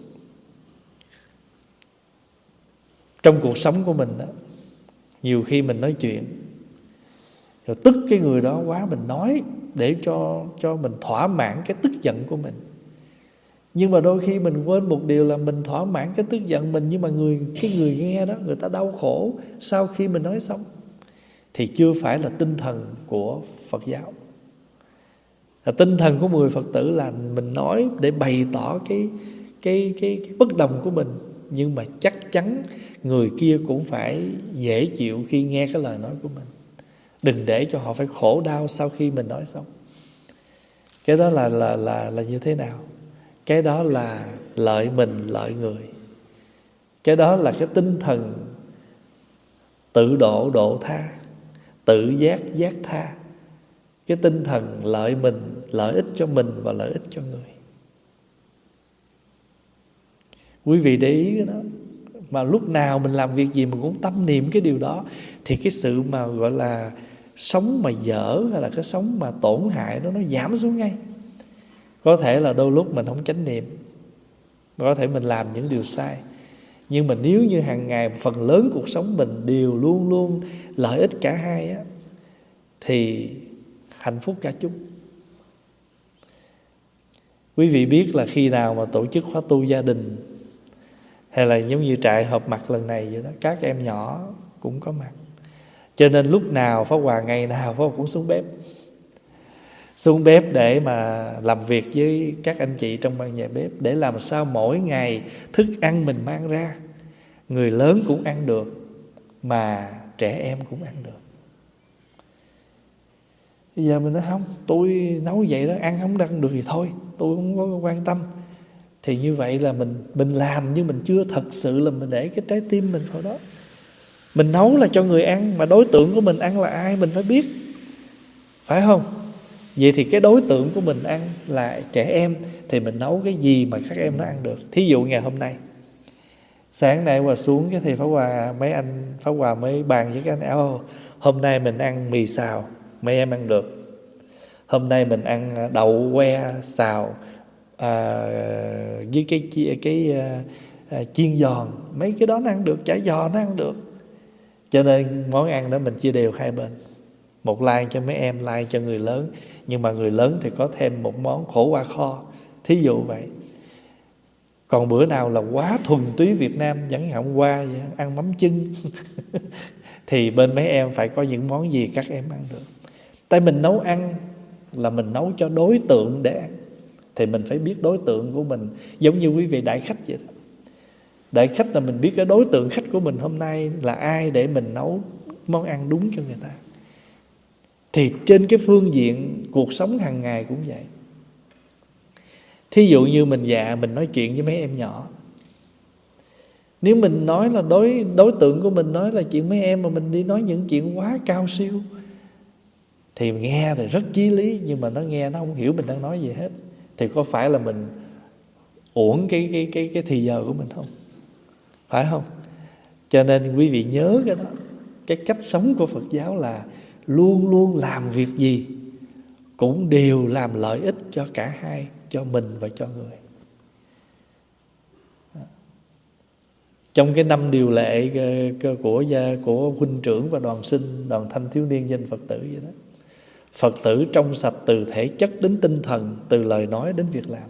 trong cuộc sống của mình á, nhiều khi mình nói chuyện rồi tức cái người đó quá, mình nói để cho cho mình thỏa mãn cái tức giận của mình. Nhưng mà đôi khi mình quên một điều là mình thỏa mãn cái tức giận mình, nhưng mà người cái người nghe đó, người ta đau khổ sau khi mình nói xong, thì chưa phải là tinh thần của Phật giáo. Là tinh thần của mười Phật tử là mình nói để bày tỏ cái cái cái, cái bất đồng của mình, nhưng mà chắc chắn người kia cũng phải dễ chịu khi nghe cái lời nói của mình. Đừng để cho họ phải khổ đau sau khi mình nói xong. Cái đó là là là là như thế nào? Cái đó là lợi mình lợi người. Cái đó là cái tinh thần tự độ độ tha, tự giác giác tha. Cái tinh thần lợi mình, lợi ích cho mình và lợi ích cho người. Quý vị để ý cái đó. Mà lúc nào mình làm việc gì mình cũng tâm niệm cái điều đó, thì cái sự mà gọi là sống mà dở hay là cái sống mà tổn hại đó, nó giảm xuống ngay. Có thể là đôi lúc mình không chánh niệm, có thể mình làm những điều sai, nhưng mà nếu như hàng ngày phần lớn cuộc sống mình đều luôn luôn lợi ích cả hai á, thì hạnh phúc cả chúng. Quý vị biết là khi nào mà tổ chức khóa tu gia đình hay là giống như trại họp mặt lần này vậy đó, các em nhỏ cũng có mặt. Cho nên lúc nào Pháp Hòa, ngày nào Pháp Hòa cũng xuống bếp Xuống bếp để mà làm việc với các anh chị trong ban nhà bếp, để làm sao mỗi ngày thức ăn mình mang ra, người lớn cũng ăn được, mà trẻ em cũng ăn được. Bây giờ mình nói không, tôi nấu vậy đó, ăn không ăn được thì thôi, tôi không có quan tâm. Thì như vậy là mình mình làm nhưng mình chưa thật sự là mình để cái trái tim mình vào đó. Mình nấu là cho người ăn, mà đối tượng của mình ăn là ai mình phải biết, phải không? Vậy thì cái đối tượng của mình ăn là trẻ em, thì mình nấu cái gì mà các em nó ăn được. Thí dụ ngày hôm nay, sáng nay Hòa xuống cái thì Pháp Hòa, mấy anh Pháp Hòa mới bàn với các anh, oh, hôm nay mình ăn mì xào, mấy em ăn được. Hôm nay mình ăn đậu que xào à, với cái cái, cái à, chiên giòn, mấy cái đó nó ăn được, chả giò nó ăn được. Cho nên món ăn đó mình chia đều hai bên, một like cho mấy em, like cho người lớn. Nhưng mà người lớn thì có thêm một món khổ qua kho, thí dụ vậy. Còn bữa nào là quá thuần túy Việt Nam, chẳng hạn hôm qua vậy, ăn mắm chưng thì bên mấy em phải có những món gì các em ăn được. Tại mình nấu ăn là mình nấu cho đối tượng để ăn, thì mình phải biết đối tượng của mình. Giống như quý vị đại khách vậy đó. Đại khách là mình biết cái đối tượng khách của mình hôm nay là ai để mình nấu món ăn đúng cho người ta. Thì trên cái phương diện cuộc sống hàng ngày cũng vậy. Thí dụ như mình già, mình nói chuyện với mấy em nhỏ, nếu mình nói là đối đối tượng của mình nói là chuyện mấy em, mà mình đi nói những chuyện quá cao siêu, thì nghe thì rất chí lý, nhưng mà nó nghe nó không hiểu mình đang nói gì hết, thì có phải là mình uổng cái cái cái cái thì giờ của mình không? Phải không? Cho nên quý vị nhớ cái đó. Cái cách sống của Phật giáo là luôn luôn làm việc gì cũng đều làm lợi ích cho cả hai, cho mình và cho người. Trong cái năm điều lệ của gia của huynh trưởng và đoàn sinh, đoàn thanh thiếu niên danh Phật tử vậy đó, Phật tử trong sạch từ thể chất đến tinh thần, từ lời nói đến việc làm.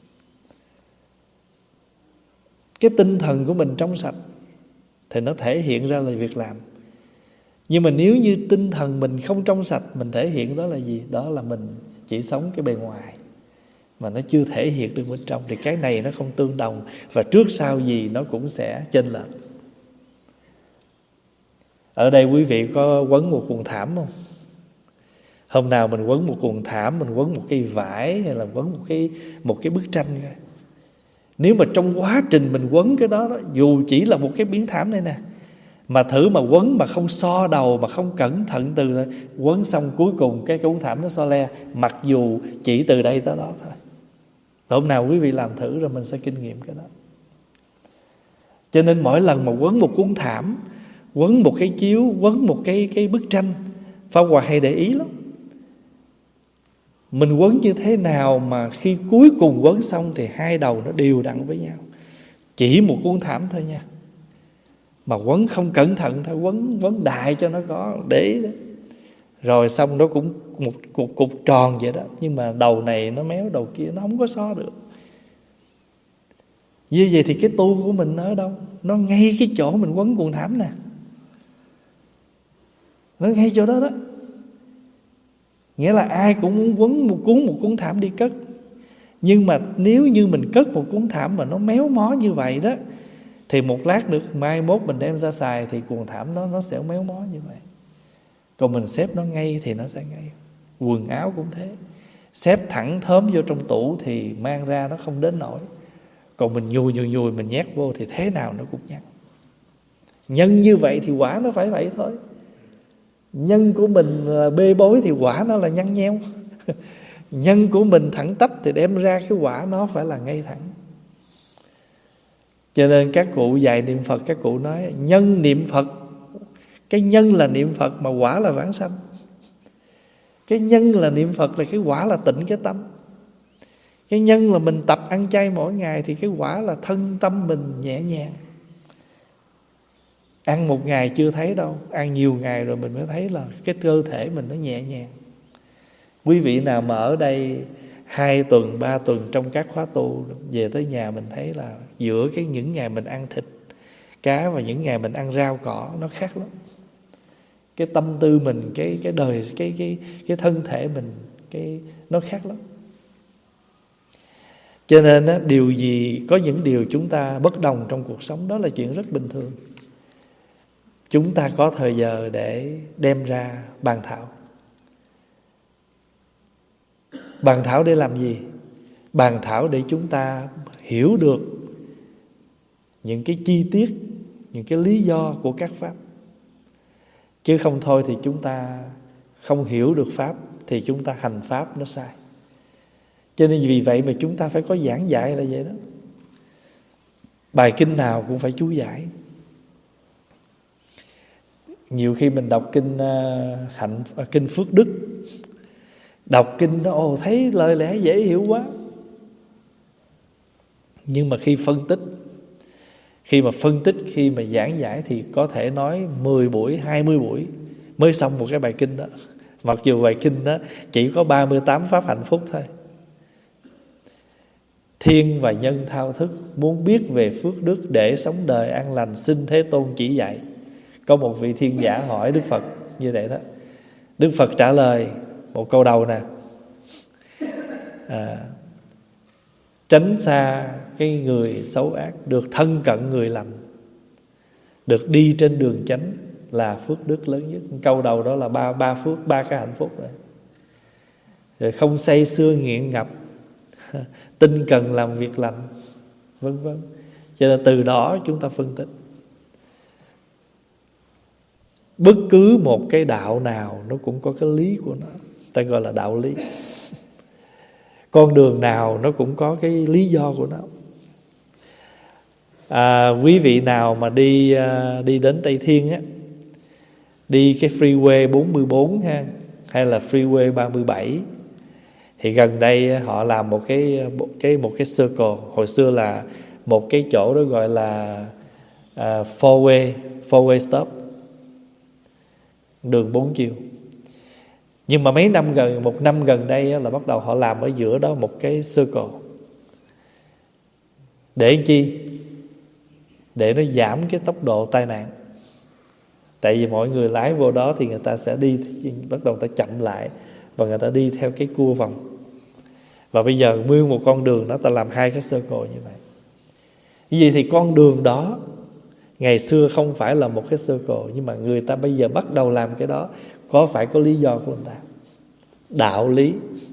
Cái tinh thần của mình trong sạch thì nó thể hiện ra là việc làm. Nhưng mà nếu như tinh thần mình không trong sạch, mình thể hiện đó là gì? Đó là mình chỉ sống cái bề ngoài, mà nó chưa thể hiện được bên trong. Thì cái này nó không tương đồng, và trước sau gì nó cũng sẽ chênh lệch. Ở đây quý vị có quấn một quần thảm không? Hôm nào mình quấn một quần thảm, mình quấn một cây vải, hay là quấn một cái, một cái bức tranh coi. Nếu mà trong quá trình mình quấn cái đó, đó, dù chỉ là một cái miếng thảm này nè, mà thử mà quấn mà không so đầu, mà không cẩn thận, từ quấn xong cuối cùng cái cuốn thảm nó so le, mặc dù chỉ từ đây tới đó thôi. Hôm nào quý vị làm thử rồi mình sẽ kinh nghiệm cái đó. Cho nên mỗi lần mà quấn một cuốn thảm, quấn một cái chiếu, quấn một cái, cái bức tranh, Pháp Hòa hay để ý lắm. Mình quấn như thế nào mà khi cuối cùng quấn xong thì hai đầu nó đều đặn với nhau. Chỉ một cuốn thảm thôi nha, mà quấn không cẩn thận thôi, quấn quấn đại cho nó có để ý đó. Rồi xong nó cũng một cục, cục tròn vậy đó, nhưng mà đầu này nó méo, đầu kia nó không có so được. Như vậy thì cái tu của mình nó ở đâu? Nó ngay cái chỗ mình quấn cuồng thảm nè, nó ngay chỗ đó đó. Nghĩa là ai cũng muốn quấn một cuốn một cuốn thảm đi cất. Nhưng mà nếu như mình cất một cuốn thảm mà nó méo mó như vậy đó, thì một lát nữa mai mốt mình đem ra xài thì cuồng thảm đó nó sẽ méo mó như vậy. Còn mình xếp nó ngay thì nó sẽ ngay. Quần áo cũng thế, xếp thẳng thớm vô trong tủ thì mang ra nó không đến nổi. Còn mình nhùi nhùi nhùi mình nhét vô thì thế nào nó cũng nhăn. Nhân như vậy thì quả nó phải vậy thôi. Nhân của mình là bê bối thì quả nó là nhăn nheo. Nhân của mình thẳng tắp thì đem ra cái quả nó phải là ngay thẳng. Cho nên các cụ dạy niệm Phật, các cụ nói nhân niệm Phật, cái nhân là niệm Phật mà quả là vãng sanh. Cái nhân là niệm Phật là cái quả là tịnh cái tâm. Cái nhân là mình tập ăn chay mỗi ngày thì cái quả là thân tâm mình nhẹ nhàng. Ăn một ngày chưa thấy đâu, ăn nhiều ngày rồi mình mới thấy là cái cơ thể mình nó nhẹ nhàng. Quý vị nào mà ở đây hai tuần, ba tuần trong các khóa tu, về tới nhà mình thấy là giữa cái những ngày mình ăn thịt cá và những ngày mình ăn rau cỏ nó khác lắm. Cái tâm tư mình, cái cái đời, cái cái cái thân thể mình, cái nó khác lắm. Cho nên á, điều gì có những điều chúng ta bất đồng trong cuộc sống đó là chuyện rất bình thường. Chúng ta có thời giờ để đem ra bàn thảo. Bàn thảo để làm gì? Bàn thảo để chúng ta hiểu được những cái chi tiết, những cái lý do của các pháp. Chứ không thôi thì chúng ta không hiểu được pháp thì chúng ta hành pháp nó sai. Cho nên vì vậy mà chúng ta phải có giảng dạy là vậy đó. Bài kinh nào cũng phải chú giải. Nhiều khi mình đọc kinh uh, hạnh uh, kinh Phước Đức, đọc kinh đó ồ thấy lời lẽ dễ hiểu quá. Nhưng mà khi phân tích, khi mà phân tích, khi mà giảng giải thì có thể nói mười buổi, hai mươi buổi mới xong một cái bài kinh đó. Mặc dù bài kinh đó chỉ có ba mươi tám pháp hạnh phúc thôi. Thiên và nhân thao thức, muốn biết về phước đức để sống đời an lành, xin Thế Tôn chỉ dạy. Có một vị thiên giả hỏi Đức Phật như vậy đó. Đức Phật trả lời một câu đầu nè, à, tránh xa cái người xấu ác, được thân cận người lành, được đi trên đường chánh là phước đức lớn nhất. Câu đầu đó là ba, ba phước, ba cái hạnh phúc rồi. Rồi không say sưa nghiện ngập, tinh cần làm việc lành, vân vân. Cho nên từ đó chúng ta phân tích. Bất cứ một cái đạo nào nó cũng có cái lý của nó, ta gọi là đạo lý. Con đường nào nó cũng có cái lý do của nó. À, quý vị nào mà đi đi đến Tây Thiên á, đi cái freeway bốn mươi bốn ha, hay là freeway ba mươi bảy, thì gần đây họ làm một cái cái một cái circle. Hồi xưa là một cái chỗ đó gọi là uh, four way four way stop, đường bốn chiều. Nhưng mà mấy năm gần một năm gần đây là bắt đầu họ làm ở giữa đó một cái circle. Để chi? Để nó giảm cái tốc độ tai nạn. Tại vì mọi người lái vô đó thì người ta sẽ đi, bắt đầu người ta chậm lại và người ta đi theo cái cua vòng. Và bây giờ nguyên một con đường đó ta làm hai cái circle như vậy. Như vậy thì con đường đó ngày xưa không phải là một cái circle, nhưng mà người ta bây giờ bắt đầu làm cái đó, có phải có lý do của người ta. Đạo lý.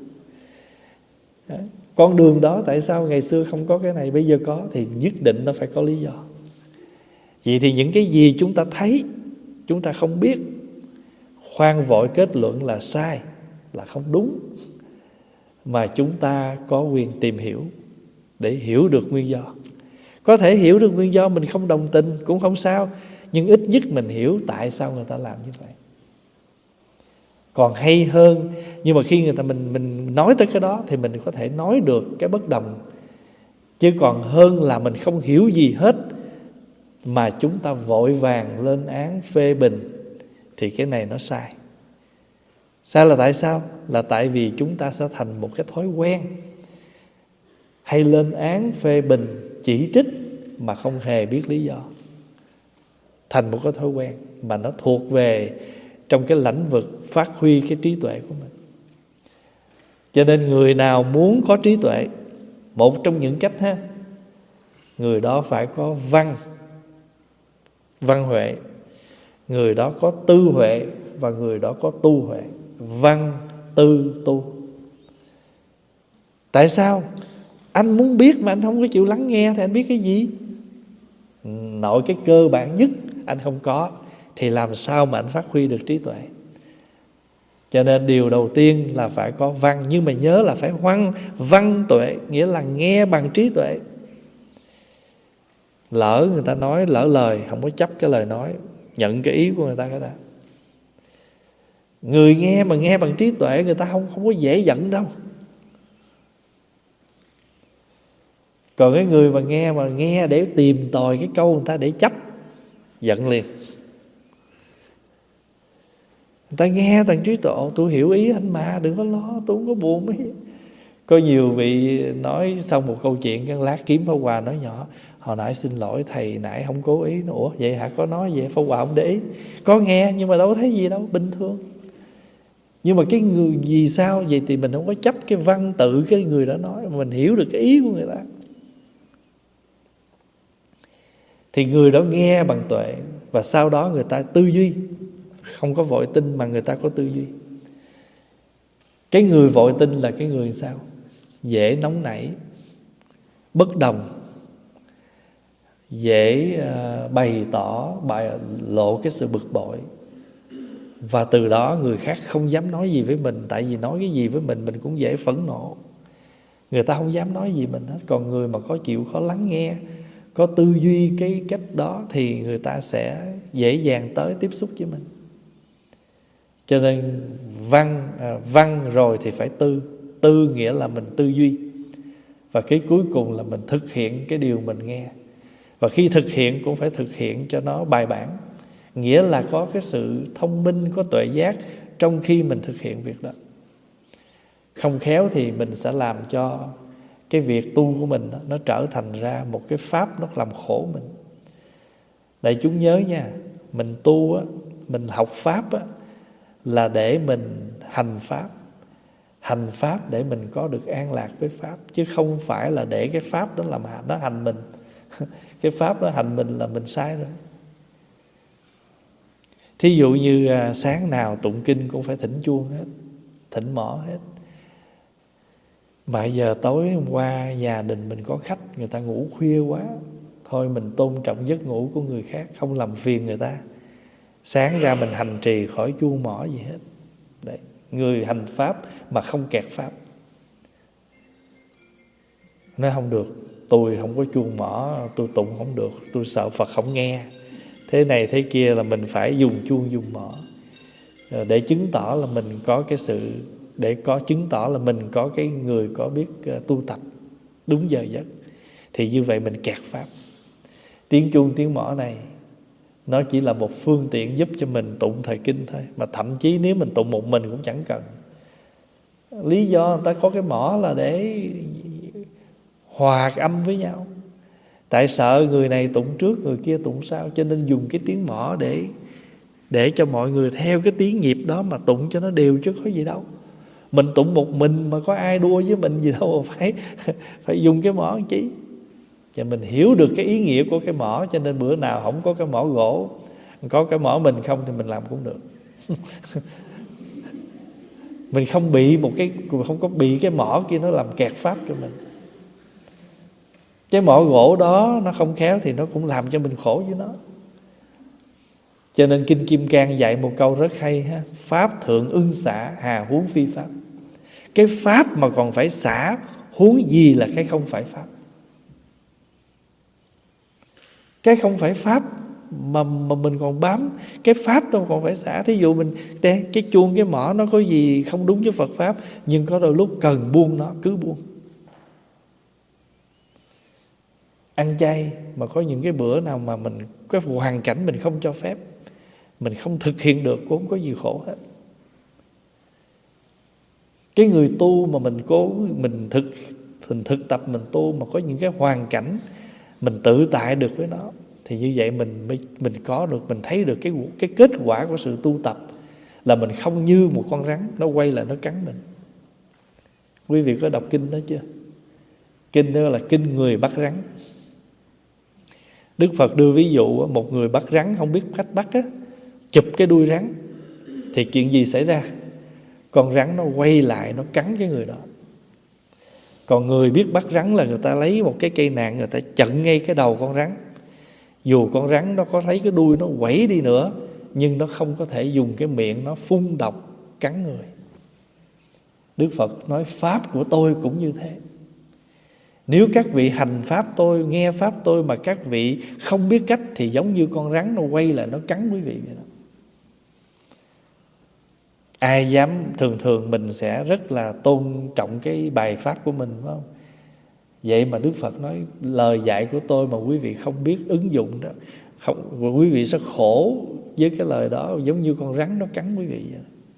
Con đường đó tại sao ngày xưa không có cái này, bây giờ có, thì nhất định nó phải có lý do. Vậy thì những cái gì chúng ta thấy, chúng ta không biết, khoan vội kết luận là sai, là không đúng, mà chúng ta có quyền tìm hiểu để hiểu được nguyên do. Có thể hiểu được nguyên do mình không đồng tình cũng không sao, nhưng ít nhất mình hiểu tại sao người ta làm như vậy. còn hay hơn. Nhưng mà khi người ta mình mình nói tới cái đó thì mình có thể nói được cái bất đồng. Chứ còn hơn là mình không hiểu gì hết mà chúng ta vội vàng lên án phê bình, thì cái này nó sai. Sai là tại sao? Là tại vì chúng ta sẽ thành một cái thói quen hay lên án, phê bình, chỉ trích mà không hề biết lý do. Thành một cái thói quen mà nó thuộc về trong cái lĩnh vực phát huy cái trí tuệ của mình. Cho nên người nào muốn có trí tuệ, một trong những cách ha, người đó phải có văn, văn huệ. Người đó có tư huệ và người đó có tu huệ. Văn, tư, tu. Tại sao? Anh muốn biết mà anh không có chịu lắng nghe thì anh biết cái gì? Nội cái cơ bản nhất anh không có thì làm sao mà anh phát huy được trí tuệ? Cho nên điều đầu tiên là phải có văn. Nhưng mà nhớ là phải văn, văn tuệ, nghĩa là nghe bằng trí tuệ. Lỡ người ta nói lỡ lời, không có chấp cái lời nói, nhận cái ý của người ta cái đã. Người nghe mà nghe bằng trí tuệ, người ta không, không có dễ giận đâu. Còn cái người mà nghe mà nghe để tìm tòi cái câu người ta để chấp, giận liền. Người ta nghe bằng trí tuệ, tôi hiểu ý anh mà, đừng có lo, tôi không có buồn mấy. Có nhiều vị nói xong một câu chuyện, cái lát kiếm Pháp Hòa nói nhỏ: hồi nãy xin lỗi thầy, nãy không cố ý. Ủa vậy hả? Có nói vậy? Pháp Hòa không để ý. Có nghe nhưng mà đâu có thấy gì đâu, bình thường. Nhưng mà cái người gì sao? Vậy thì mình không có chấp cái văn tự cái người đó nói, mà mình hiểu được cái ý của người ta. Thì người đó nghe bằng tuệ, và sau đó người ta tư duy. Không có vội tin mà người ta có tư duy. Cái người vội tin là cái người sao? Dễ nóng nảy, bất đồng, dễ uh, bày tỏ, bày lộ cái sự bực bội. Và từ đó người khác không dám nói gì với mình. Tại vì nói cái gì với mình, mình cũng dễ phẫn nộ. Người ta không dám nói gì mình hết. Còn người mà có chịu khó lắng nghe, có tư duy cái cách đó, thì người ta sẽ dễ dàng tới tiếp xúc với mình. Cho nên văn, à, văn rồi thì phải tư. Tư nghĩa là mình tư duy. Và cái cuối cùng là mình thực hiện cái điều mình nghe. Và khi thực hiện cũng phải thực hiện cho nó bài bản. Nghĩa là có cái sự thông minh, có tuệ giác trong khi mình thực hiện việc đó. Không khéo thì mình sẽ làm cho cái việc tu của mình đó, nó trở thành ra một cái pháp nó làm khổ mình. Đại chúng nhớ nha, mình tu á, mình học pháp á, là để mình hành pháp. Hành pháp để mình có được an lạc với pháp, chứ không phải là để cái pháp đó làm nó hành mình. Cái pháp đó hành mình là mình sai rồi. Thí dụ như sáng nào tụng kinh cũng phải thỉnh chuông hết, thỉnh mõ hết. Mà giờ tối hôm qua nhà đình mình có khách, người ta ngủ khuya quá, thôi mình tôn trọng giấc ngủ của người khác, không làm phiền người ta. Sáng ra mình hành trì khỏi chuông mõ gì hết. Đấy, người hành pháp mà không kẹt pháp. Nói không được, tôi không có chuông mõ, tôi tụng không được, tôi sợ Phật không nghe. Thế này thế kia là mình phải dùng chuông dùng mõ, để chứng tỏ là mình có cái sự, để có chứng tỏ là mình có cái người có biết tu tập đúng giờ giấc. Thì như vậy mình kẹt pháp. Tiếng chuông tiếng mõ này nó chỉ là một phương tiện giúp cho mình tụng thời kinh thôi. Mà thậm chí nếu mình tụng một mình cũng chẳng cần. Lý do người ta có cái mõ là để hòa âm với nhau. Tại sợ người này tụng trước, người kia tụng sau, cho nên dùng cái tiếng mõ để để cho mọi người theo cái tiếng nhịp đó mà tụng cho nó đều, chứ có gì đâu. Mình tụng một mình mà có ai đua với mình gì đâu mà phải phải dùng cái mõ làm chi. Cho mình hiểu được cái ý nghĩa của cái mõ, cho nên bữa nào không có cái mõ gỗ, có cái mõ mình không thì mình làm cũng được. Mình không bị một cái, không có bị cái mõ kia nó làm kẹt pháp cho mình. Cái mõ gỗ đó nó không khéo thì nó cũng làm cho mình khổ với nó. Cho nên Kinh Kim Cang dạy một câu rất hay ha: pháp thượng ưng xả, hà huống phi pháp. Cái pháp mà còn phải xả, huống gì là cái không phải pháp. Cái không phải pháp mà mà mình còn bám cái pháp đâu còn phải xả. Thí dụ mình đây, cái chuông cái mỏ nó có gì không đúng với Phật pháp, nhưng có đôi lúc cần buông nó cứ buông. Ăn chay mà có những cái bữa nào mà mình cái hoàn cảnh mình không cho phép, mình không thực hiện được cũng không có gì khổ hết. Cái người tu mà mình cố mình thực mình thực tập mình tu mà có những cái hoàn cảnh mình tự tại được với nó, thì như vậy mình mới mình có được, mình thấy được cái cái kết quả của sự tu tập là mình không như một con rắn nó quay lại nó cắn mình. Quý vị có đọc kinh đó chưa? Kinh đó là kinh người bắt rắn. Đức Phật đưa ví dụ một người bắt rắn không biết cách bắt á, chụp cái đuôi rắn thì chuyện gì xảy ra? Con rắn nó quay lại nó cắn cái người đó. Còn người biết bắt rắn là người ta lấy một cái cây nạn, người ta chặn ngay cái đầu con rắn. Dù con rắn nó có thấy cái đuôi nó quẩy đi nữa, nhưng nó không có thể dùng cái miệng nó phun độc cắn người. Đức Phật nói pháp của tôi cũng như thế. Nếu các vị hành pháp tôi, nghe pháp tôi mà các vị không biết cách thì giống như con rắn nó quay lại nó cắn quý vị vậy đó. Ai dám, thường thường mình sẽ rất là tôn trọng cái bài pháp của mình, phải không? Vậy mà Đức Phật nói lời dạy của tôi mà quý vị không biết ứng dụng đó, không, quý vị sẽ khổ với cái lời đó, giống như con rắn nó cắn quý vị vậy.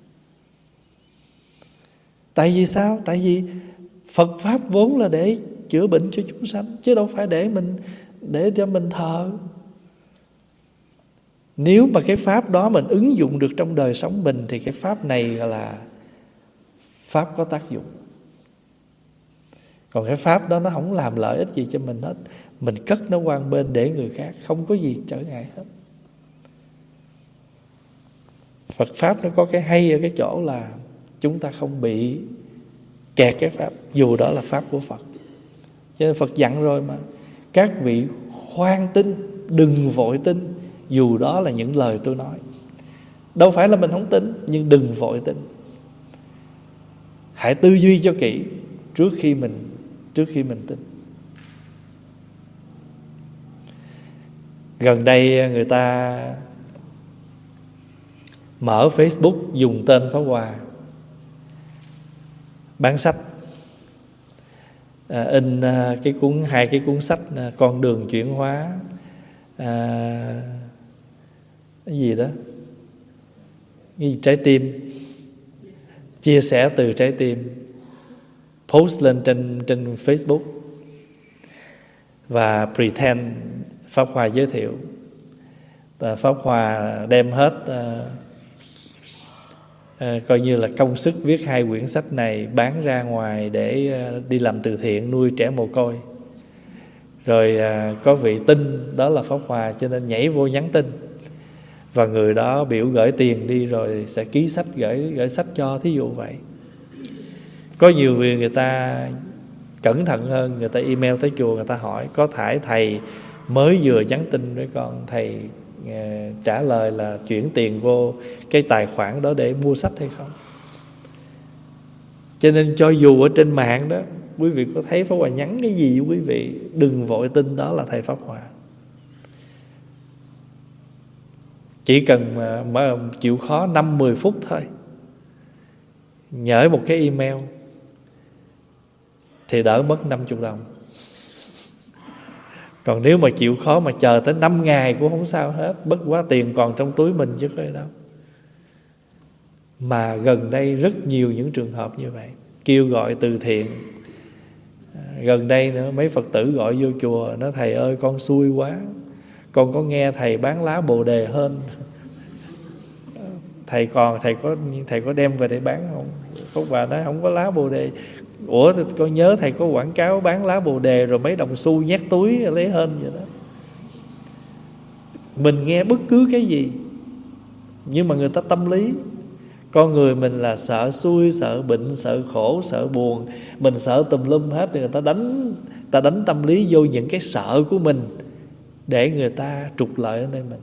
Tại vì sao? Tại vì Phật pháp vốn là để chữa bệnh cho chúng sanh, chứ đâu phải để mình để cho mình thờ. Nếu mà cái pháp đó mình ứng dụng được trong đời sống mình thì cái pháp này là pháp có tác dụng. Còn cái pháp đó nó không làm lợi ích gì cho mình hết, mình cất nó qua bên để người khác, không có gì trở ngại hết. Phật pháp nó có cái hay ở cái chỗ là chúng ta không bị kẹt cái pháp, dù đó là pháp của Phật. Cho nên Phật dặn rồi mà, các vị khoan tin, đừng vội tin, dù đó là những lời tôi nói. Đâu phải là mình không tin, nhưng đừng vội tin. Hãy tư duy cho kỹ trước khi mình trước khi mình tin. Gần đây người ta mở Facebook dùng tên Pháp Hòa bán sách, à, in à, cái cuốn hai cái cuốn sách à, Con đường chuyển hóa, à, cái gì đó, cái gì trái tim, chia sẻ từ trái tim, post lên trên trên Facebook và pretend Pháp Hòa giới thiệu. Pháp Hòa đem hết à, à, coi như là công sức viết hai quyển sách này, bán ra ngoài để à, đi làm từ thiện nuôi trẻ mồ côi. Rồi à, có vị tin đó là Pháp Hòa cho nên nhảy vô nhắn tin, và người đó biểu gửi tiền đi rồi sẽ ký sách gửi gửi sách cho, thí dụ vậy. Có nhiều người người ta cẩn thận hơn, người ta email tới chùa, người ta hỏi có phải thầy mới vừa nhắn tin với con, thầy uh, trả lời là chuyển tiền vô cái tài khoản đó để mua sách hay không. Cho nên cho dù ở trên mạng đó quý vị có thấy Pháp Hòa nhắn cái gì với quý vị, đừng vội tin đó là thầy Pháp Hòa. Chỉ cần mà chịu khó năm mười phút thôi, nhớ một cái email thì đỡ mất năm mươi đồng. Còn nếu mà chịu khó mà chờ tới năm ngày cũng không sao hết, bất quá tiền còn trong túi mình chứ có gì đâu. Mà gần đây rất nhiều những trường hợp như vậy, kêu gọi từ thiện. Gần đây nữa mấy Phật tử gọi vô chùa, nói thầy ơi con xui quá, con có nghe thầy bán lá Bồ Đề hơn, thầy còn thầy có thầy có đem về để bán không? Pháp Hòa nói không có lá Bồ Đề. Ủa con nhớ thầy có quảng cáo bán lá Bồ Đề rồi mấy đồng xu nhét túi lấy hên vậy đó. Mình nghe bất cứ cái gì, nhưng mà người ta tâm lý, con người mình là sợ xui, sợ bệnh, sợ khổ, sợ buồn, mình sợ tùm lum hết, thì người ta đánh ta đánh tâm lý vô những cái sợ của mình để người ta trục lợi ở nơi mình.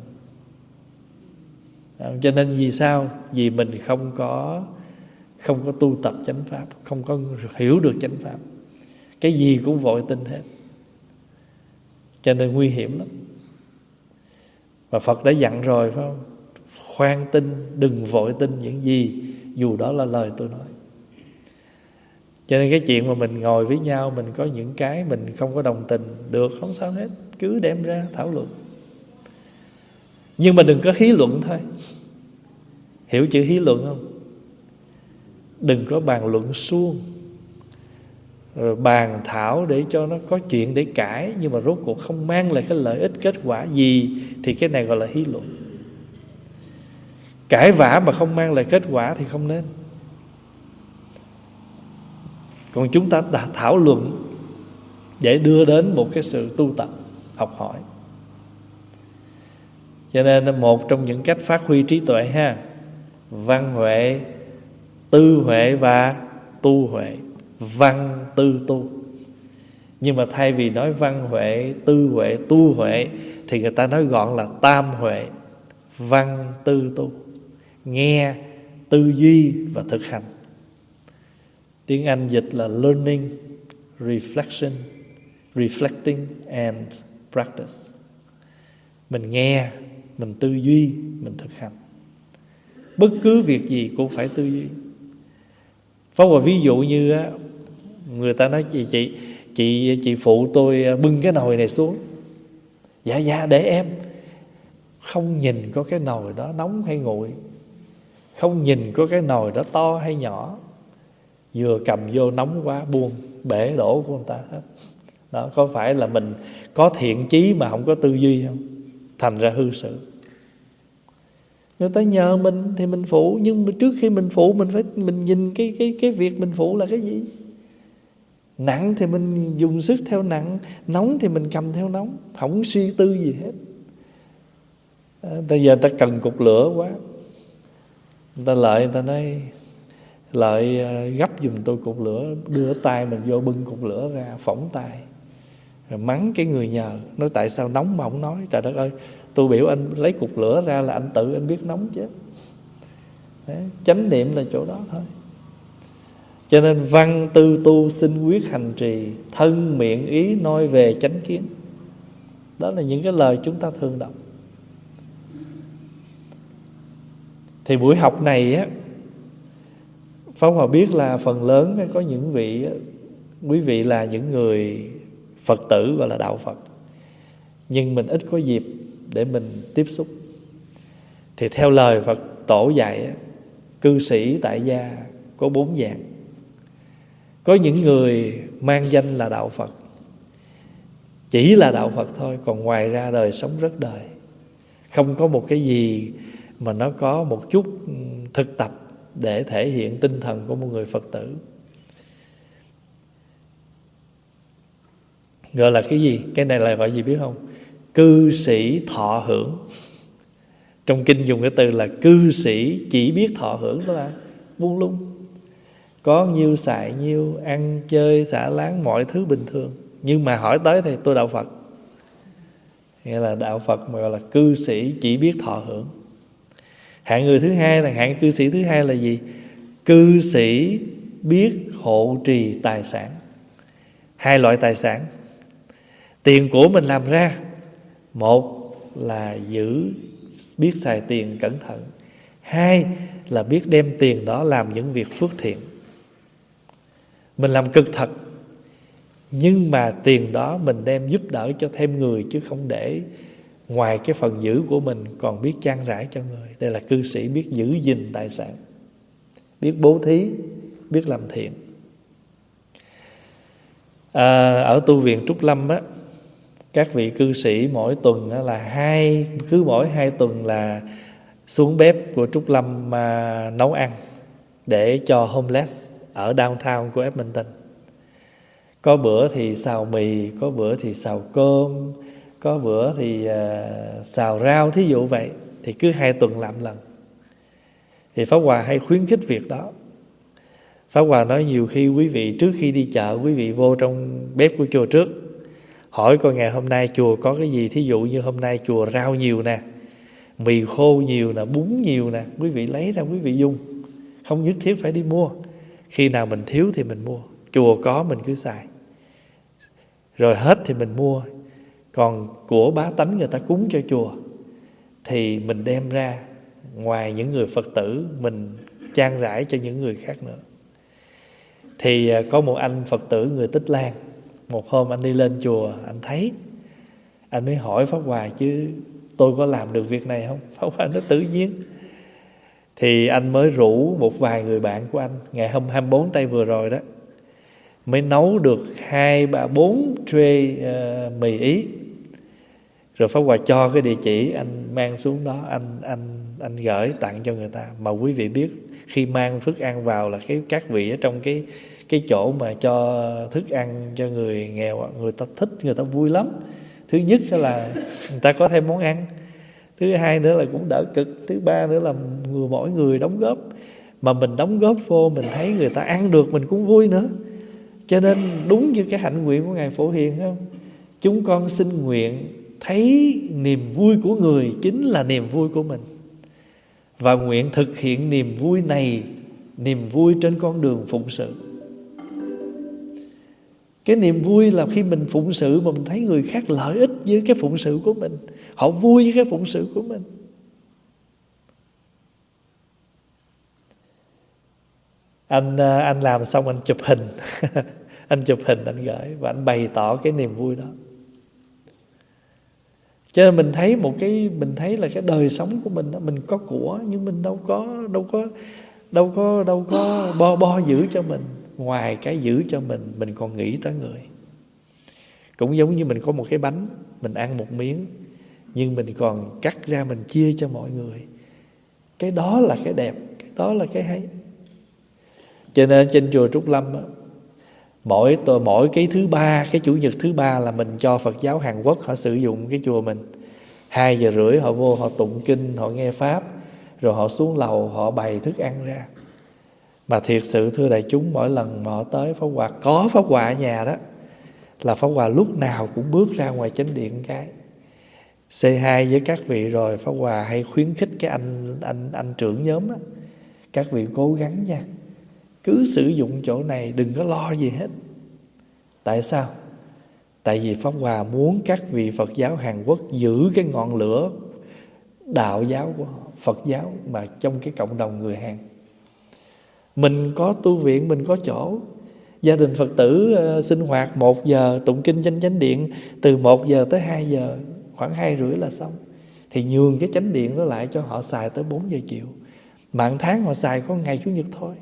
Cho nên vì sao? Vì mình không có không có tu tập chánh pháp, không có hiểu được chánh pháp, cái gì cũng vội tin hết, cho nên nguy hiểm lắm. Và Phật đã dặn rồi phải không? Khoan tin, đừng vội tin những gì dù đó là lời tôi nói. Cho nên cái chuyện mà mình ngồi với nhau, mình có những cái mình không có đồng tình, được, không sao hết, cứ đem ra thảo luận. Nhưng mà đừng có hí luận thôi. Hiểu chữ hí luận không? Đừng có bàn luận suông, rồi bàn thảo để cho nó có chuyện để cãi, nhưng mà rốt cuộc không mang lại cái lợi ích kết quả gì, thì cái này gọi là hí luận. Cãi vã mà không mang lại kết quả thì không nên. Còn chúng ta đã thảo luận để đưa đến một cái sự tu tập, học hỏi. Cho nên một trong những cách phát huy trí tuệ ha, văn huệ, tư huệ và tu huệ. Văn tư tu. Nhưng mà thay vì nói văn huệ, tư huệ, tu huệ, thì người ta nói gọn là tam huệ. Văn tư tu, nghe, tư duy và thực hành. Tiếng Anh dịch là learning, reflection, reflecting and practice. Mình nghe, mình tư duy, mình thực hành. Bất cứ việc gì cũng phải tư duy. Phá Hòa ví dụ như á, người ta nói chị chị chị chị phụ tôi bưng cái nồi này xuống. Dạ dạ để em. Không nhìn có cái nồi đó nóng hay nguội, không nhìn có cái nồi đó to hay nhỏ, vừa cầm vô nóng quá buông, bể đổ của người ta hết. Đó, có phải là mình có thiện chí mà không có tư duy không? Thành ra hư sự. Người ta nhờ mình thì mình phụ, nhưng mà trước khi mình phụ mình phải mình nhìn cái cái cái việc mình phụ là cái gì. Nặng thì mình dùng sức theo nặng, nóng thì mình cầm theo nóng, không suy tư gì hết. À, bây giờ ta cần cục lửa quá, người ta lợi, người ta nói lợi gấp giùm tôi cục lửa, đưa tay mình vô bưng cục lửa ra, phỏng tay, rồi mắng cái người nhờ, nói tại sao nóng mà không nói. Trời đất ơi, tôi biểu anh lấy cục lửa ra là anh tự anh biết nóng chứ. Đấy, chánh niệm là chỗ đó thôi. Cho nên văn tư tu sinh quyết hành trì, thân miệng ý nói về chánh kiến. Đó là những cái lời chúng ta thường đọc. Thì buổi học này á, Pháp Hòa biết là phần lớn có những vị, quý vị là những người Phật tử gọi là đạo Phật, nhưng mình ít có dịp để mình tiếp xúc. Thì theo lời Phật tổ dạy, cư sĩ tại gia có bốn dạng. Có những người mang danh là đạo Phật, chỉ là đạo Phật thôi, còn ngoài ra đời sống rất đời, không có một cái gì mà nó có một chút thực tập để thể hiện tinh thần của một người Phật tử. Gọi là cái gì? Cái này là gọi gì biết không? Cư sĩ thọ hưởng. Trong kinh dùng cái từ là cư sĩ chỉ biết thọ hưởng, đó là buông lung, có nhiêu xài nhiêu, ăn chơi xả láng mọi thứ bình thường. Nhưng mà hỏi tới thì tôi đạo Phật, nghĩa là đạo Phật mà gọi là cư sĩ chỉ biết thọ hưởng. Hạng người thứ hai là hạng cư sĩ thứ hai là gì? Cư sĩ biết hộ trì tài sản. Hai loại tài sản. Tiền của mình làm ra, một là giữ, biết xài tiền cẩn thận. Hai là biết đem tiền đó làm những việc phước thiện. Mình làm cực thật, nhưng mà tiền đó mình đem giúp đỡ cho thêm người, chứ không để ngoài cái phần giữ của mình còn biết chan rãi cho người. Đây là cư sĩ biết giữ gìn tài sản, biết bố thí, biết làm thiện. À, ở tu viện Trúc Lâm á, các vị cư sĩ mỗi tuần á, là hai cứ mỗi hai tuần là xuống bếp của Trúc Lâm mà nấu ăn để cho homeless ở downtown của Edmonton. Có bữa thì xào mì, có bữa thì xào cơm, có bữa thì uh, xào rau, thí dụ vậy. Thì cứ hai tuần làm lần. Thì Pháp Hòa hay khuyến khích việc đó. Pháp Hòa nói nhiều khi quý vị trước khi đi chợ, quý vị vô trong bếp của chùa trước, hỏi coi ngày hôm nay chùa có cái gì. Thí dụ như hôm nay chùa rau nhiều nè, mì khô nhiều nè, bún nhiều nè, quý vị lấy ra quý vị dùng, không nhất thiết phải đi mua. Khi nào mình thiếu thì mình mua, chùa có mình cứ xài, rồi hết thì mình mua. Còn của bá tánh người ta cúng cho chùa thì mình đem ra, ngoài những người Phật tử, mình chan rải cho những người khác nữa. Thì có một anh Phật tử người Tích Lan, một hôm anh đi lên chùa, anh thấy, anh mới hỏi Pháp Hòa chứ tôi có làm được việc này không? Pháp Hòa nói tự nhiên. Thì anh mới rủ một vài người bạn của anh, ngày hôm hai mươi bốn tây vừa rồi đó, mới nấu được hai ba bốn tray uh, mì Ý. Rồi Pháp Hòa cho cái địa chỉ, anh mang xuống đó, anh anh anh gửi tặng cho người ta. Mà quý vị biết, khi mang thức ăn vào là cái các vị ở trong cái cái chỗ mà cho thức ăn cho người nghèo, người ta thích, người ta vui lắm. Thứ nhất là người ta có thêm món ăn, thứ hai nữa là cũng đỡ cực, thứ ba nữa là người mỗi người đóng góp. Mà mình đóng góp vô, mình thấy người ta ăn được, mình cũng vui nữa. Cho nên đúng như cái hạnh nguyện của Ngài Phổ Hiền không? Chúng con xin nguyện thấy niềm vui của người chính là niềm vui của mình, và nguyện thực hiện niềm vui này, niềm vui trên con đường phụng sự. Cái niềm vui là khi mình phụng sự mà mình thấy người khác lợi ích với cái phụng sự của mình, họ vui với cái phụng sự của mình. Anh anh làm xong anh chụp hình anh chụp hình anh gửi, và anh bày tỏ cái niềm vui đó. Cho nên mình thấy một cái mình thấy là cái đời sống của mình đó, mình có của nhưng mình đâu có đâu có đâu có đâu có bo bo giữ cho mình. Ngoài cái giữ cho mình, mình còn nghĩ tới người. Cũng giống như mình có một cái bánh, mình ăn một miếng, nhưng mình còn cắt ra mình chia cho mọi người. Cái đó là cái đẹp, cái đó là cái hay. Cho nên trên chùa Trúc Lâm đó, mỗi mỗi cái thứ ba, cái chủ nhật thứ ba là mình cho Phật giáo Hàn Quốc họ sử dụng cái chùa mình. Hai giờ rưỡi họ vô, họ tụng kinh, họ nghe pháp, rồi họ xuống lầu, họ bày thức ăn ra. Mà thiệt sự thưa đại chúng, mỗi lần mà họ tới Pháp Hòa, có Pháp Hòa ở nhà đó, là Pháp Hòa lúc nào cũng bước ra ngoài chánh điện cái xê hai với các vị. Rồi Pháp Hòa hay khuyến khích cái anh anh anh trưởng nhóm á, các vị cố gắng nha, cứ sử dụng chỗ này, đừng có lo gì hết. Tại sao? Tại vì Pháp Hòa muốn các vị Phật giáo Hàn Quốc giữ cái ngọn lửa đạo giáo của họ, Phật giáo mà trong cái cộng đồng người Hàn. Mình có tu viện, mình có chỗ. Gia đình Phật tử uh, sinh hoạt một giờ tụng kinh trên chánh điện, từ một giờ tới hai giờ, khoảng hai rưỡi là xong. Thì nhường cái chánh điện đó lại cho họ xài tới bốn giờ chiều. Mạng tháng họ xài có ngày Chủ nhật thôi.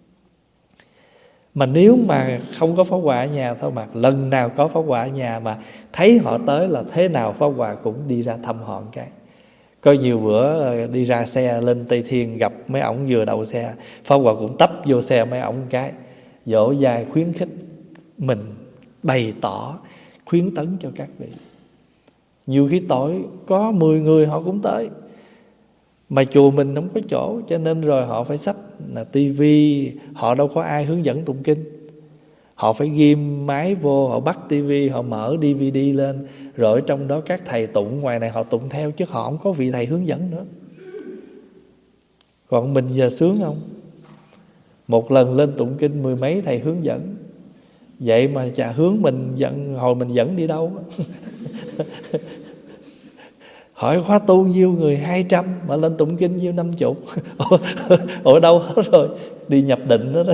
Mà nếu mà không có Pháp Hòa ở nhà thôi, mà lần nào có Pháp Hòa ở nhà mà thấy họ tới là thế nào Pháp Hòa cũng đi ra thăm họ một cái. Có nhiều bữa đi ra xe lên Tây Thiên gặp mấy ổng vừa đậu xe, Pháp Hòa cũng tấp vô xe mấy ổng một cái, dỗ dai khuyến khích mình, bày tỏ khuyến tấn cho các vị. Nhiều khi tối có mười người họ cũng tới, mà chùa mình không có chỗ, cho nên rồi họ phải xách là tivi, họ đâu có ai hướng dẫn tụng kinh. Họ phải ghim máy vô, họ bắt tivi, họ mở đê vê đê lên, rồi ở trong đó các thầy tụng ngoài này họ tụng theo, chứ họ không có vị thầy hướng dẫn nữa. Còn mình giờ sướng không? Một lần lên tụng kinh mười mấy thầy hướng dẫn. Vậy mà chà hướng mình dẫn, hồi mình dẫn đi đâu? Hỏi khóa tu nhiêu người? Hai trăm, mà lên tụng kinh nhiêu? Năm chục. Ở đâu hết rồi? Đi nhập định đó rồi.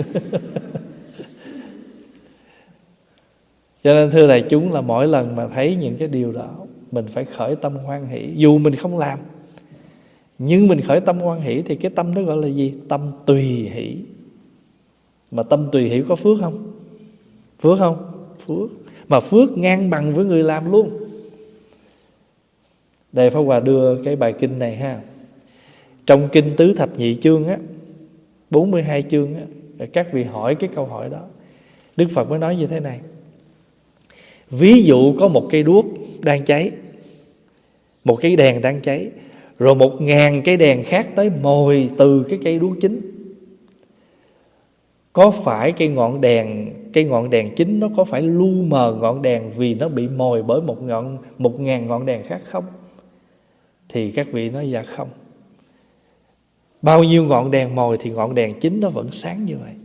Cho nên thưa đại chúng, là mỗi lần mà thấy những cái điều đó, mình phải khởi tâm hoan hỷ. Dù mình không làm, nhưng mình khởi tâm hoan hỷ thì cái tâm đó gọi là gì? Tâm tùy hỷ. Mà tâm tùy hỷ có phước không? Phước không? Phước. Mà phước ngang bằng với người làm luôn. Đây Pháp Hòa đưa cái bài kinh này ha. Trong kinh Tứ Thập Nhị Chương á, bốn mươi hai chương á, các vị hỏi cái câu hỏi đó, Đức Phật mới nói như thế này. Ví dụ có một cây đuốc đang cháy, một cái đèn đang cháy, rồi một ngàn cái đèn khác tới mồi từ cái cây đuốc chính. Có phải cái ngọn đèn, cái ngọn đèn chính nó có phải lu mờ ngọn đèn vì nó bị mồi bởi một ngọn một ngàn ngọn đèn khác không? Thì các vị nói dạ không. Bao nhiêu ngọn đèn mồi thì ngọn đèn chính nó vẫn sáng như vậy.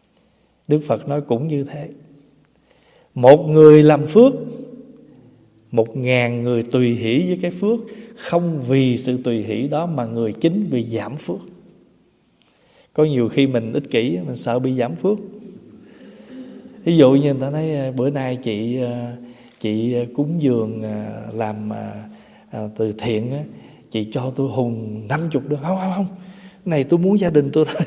Đức Phật nói cũng như thế. Một người làm phước Một ngàn người tùy hỷ với cái phước, không vì sự tùy hỷ đó mà người chính bị giảm phước. Có nhiều khi mình ích kỷ, mình sợ bị giảm phước. Ví dụ như người ta nói bữa nay chị chị cúng dường làm từ thiện, chị cho tôi hùng năm chục được không? Không không, này tôi muốn gia đình tôi thôi.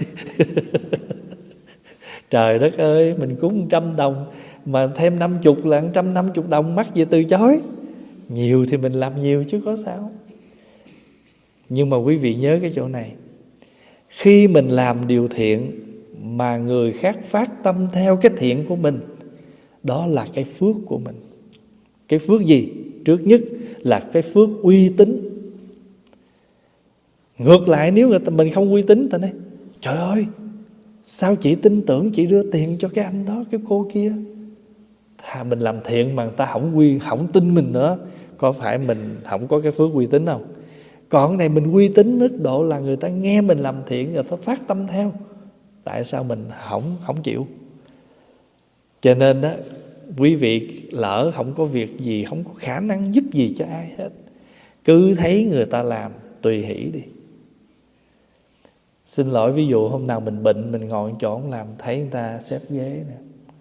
Trời đất ơi, mình cúng một trăm đồng mà thêm năm chục là một trăm năm mươi đồng, mắc gì từ chối. Nhiều thì mình làm nhiều chứ có sao. Nhưng mà quý vị nhớ cái chỗ này, khi mình làm điều thiện mà người khác phát tâm theo cái thiện của mình, đó là cái phước của mình. Cái phước gì? Trước nhất là cái phước uy tín. Ngược lại, nếu người ta, mình không uy tín, ta nói trời ơi, sao chị tin tưởng chị đưa tiền cho cái anh đó, cái cô kia? Thà mình làm thiện mà người ta không quy, không tin mình nữa, có phải mình không có cái phước uy tín không? Còn cái này mình uy tín mức độ là người ta nghe mình làm thiện rồi ta phát tâm theo. Tại sao mình không không chịu? Cho nên đó, quý vị lỡ không có việc gì, không có khả năng giúp gì cho ai hết, cứ thấy người ta làm tùy hỷ đi. Xin lỗi, ví dụ hôm nào mình bệnh, mình ngồi chỗ không làm, thấy người ta xếp ghế nè,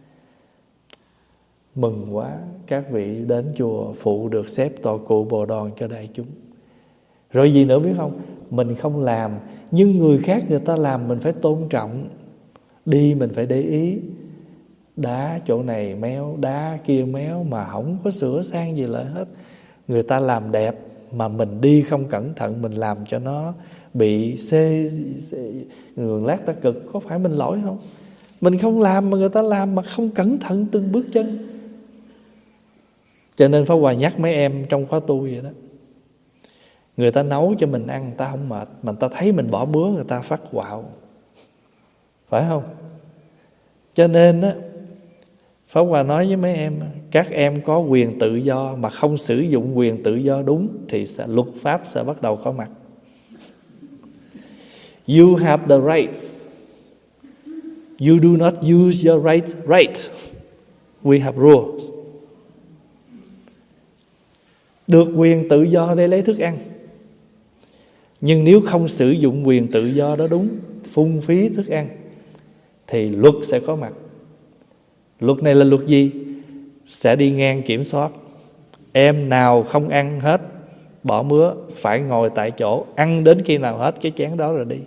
mừng quá, các vị đến chùa phụ được xếp tọa cụ bồ đòn cho đại chúng. Rồi gì nữa biết không? Mình không làm, nhưng người khác người ta làm mình phải tôn trọng. Đi mình phải để ý, đá chỗ này méo, đá kia méo, mà không có sửa sang gì lại hết. Người ta làm đẹp mà mình đi không cẩn thận, mình làm cho nó bị xê, xê người lát ta cực, có phải mình lỗi không? Mình không làm mà người ta làm mà không cẩn thận từng bước chân. Cho nên Pháp Hòa nhắc mấy em trong khóa tu vậy đó, người ta nấu cho mình ăn, người ta không mệt, mà người ta thấy mình bỏ bữa, người ta phát quạo, phải không? Cho nên á, Pháp Hòa nói với mấy em, các em có quyền tự do mà không sử dụng quyền tự do đúng thì sẽ, luật pháp sẽ bắt đầu có mặt. You have the rights. You do not use your right right. We have rules. Được quyền tự do để lấy thức ăn, nhưng nếu không sử dụng quyền tự do đó đúng, phung phí thức ăn, thì luật sẽ có mặt. Luật này là luật gì? Sẽ đi ngang kiểm soát. Em nào không ăn hết, bỏ mứa, phải ngồi tại chỗ, ăn đến khi nào hết cái chén đó rồi đi.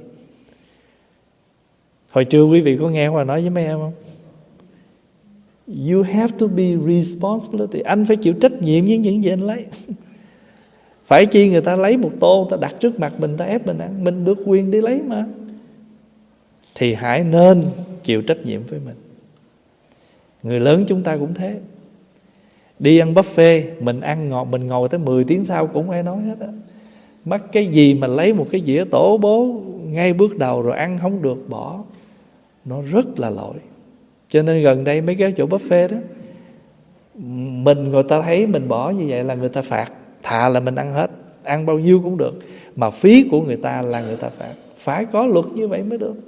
Hồi trưa quý vị có nghe Hòa nói với mấy em không? You have to be responsibility. Anh phải chịu trách nhiệm với những gì anh lấy. Phải chi người ta lấy một tô, ta đặt trước mặt mình, ta ép mình ăn, mình được quyền đi lấy mà. Thì hãy nên chịu trách nhiệm với mình. Người lớn chúng ta cũng thế. Đi ăn buffet, mình ăn ngọt, mình ngồi tới mười tiếng sau cũng ai nói hết á. Mắc cái gì mà lấy một cái dĩa tổ bố ngay bước đầu rồi ăn không được, bỏ. Nó rất là lỗi. Cho nên gần đây mấy cái chỗ buffet đó, mình người ta thấy mình bỏ như vậy là người ta phạt. Thà là mình ăn hết, ăn bao nhiêu cũng được, mà phí của người ta là người ta phạt. Phải có luật như vậy mới được.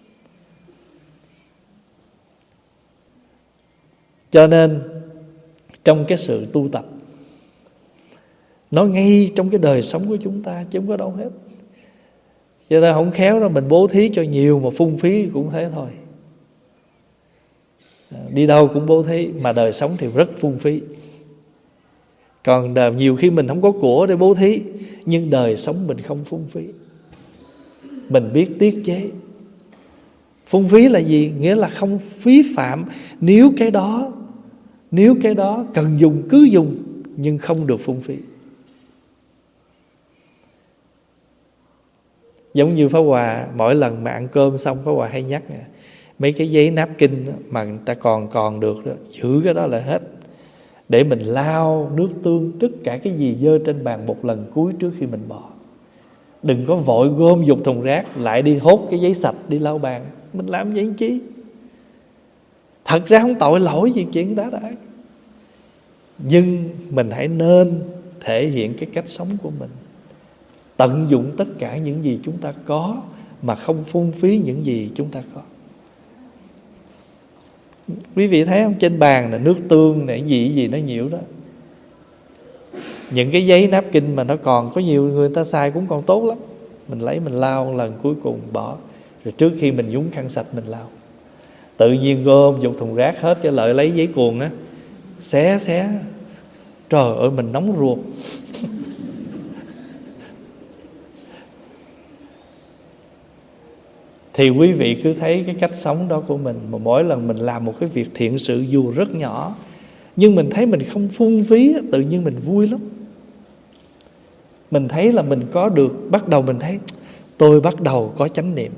Cho nên trong cái sự tu tập, nó ngay trong cái đời sống của chúng ta chứ không có đâu hết. Cho nên không khéo đó mình bố thí cho nhiều mà phung phí cũng thế thôi. Đi đâu cũng bố thí, mà đời sống thì rất phung phí. Còn đời, nhiều khi mình không có của để bố thí, nhưng đời sống mình không phung phí. Mình biết tiết chế. Phung phí là gì? Nghĩa là không phí phạm. Nếu cái đó Nếu cái đó cần dùng cứ dùng, nhưng không được phung phí. Giống như Pháp Hòa, mỗi lần mà ăn cơm xong Pháp Hòa hay nhắc nè, mấy cái giấy napkin mà người ta còn còn được đó, giữ cái đó lại hết, để mình lau nước tương tất cả cái gì dơ trên bàn một lần cuối trước khi mình bỏ. Đừng có vội gom dục thùng rác lại đi hốt cái giấy sạch đi lau bàn. Mình làm vậy chi? Thật ra không tội lỗi gì chuyện đó đã. Nhưng mình hãy nên thể hiện cái cách sống của mình, tận dụng tất cả những gì chúng ta có mà không phung phí những gì chúng ta có. Quý vị thấy không? Trên bàn là nước tương này, gì gì nó nhiều đó. Những cái giấy napkin mà nó còn, có nhiều người ta xài cũng còn tốt lắm, mình lấy mình lau lần cuối cùng bỏ, rồi trước khi mình nhúng khăn sạch mình lau. Tự nhiên gom dục thùng rác hết, cho lợi lấy giấy cuồng á, xé xé, trời ơi mình nóng ruột. Thì quý vị cứ thấy cái cách sống đó của mình, mà mỗi lần mình làm một cái việc thiện sự dù rất nhỏ, nhưng mình thấy mình không phung phí, tự nhiên mình vui lắm. Mình thấy là mình có được, bắt đầu mình thấy tôi bắt đầu có chánh niệm.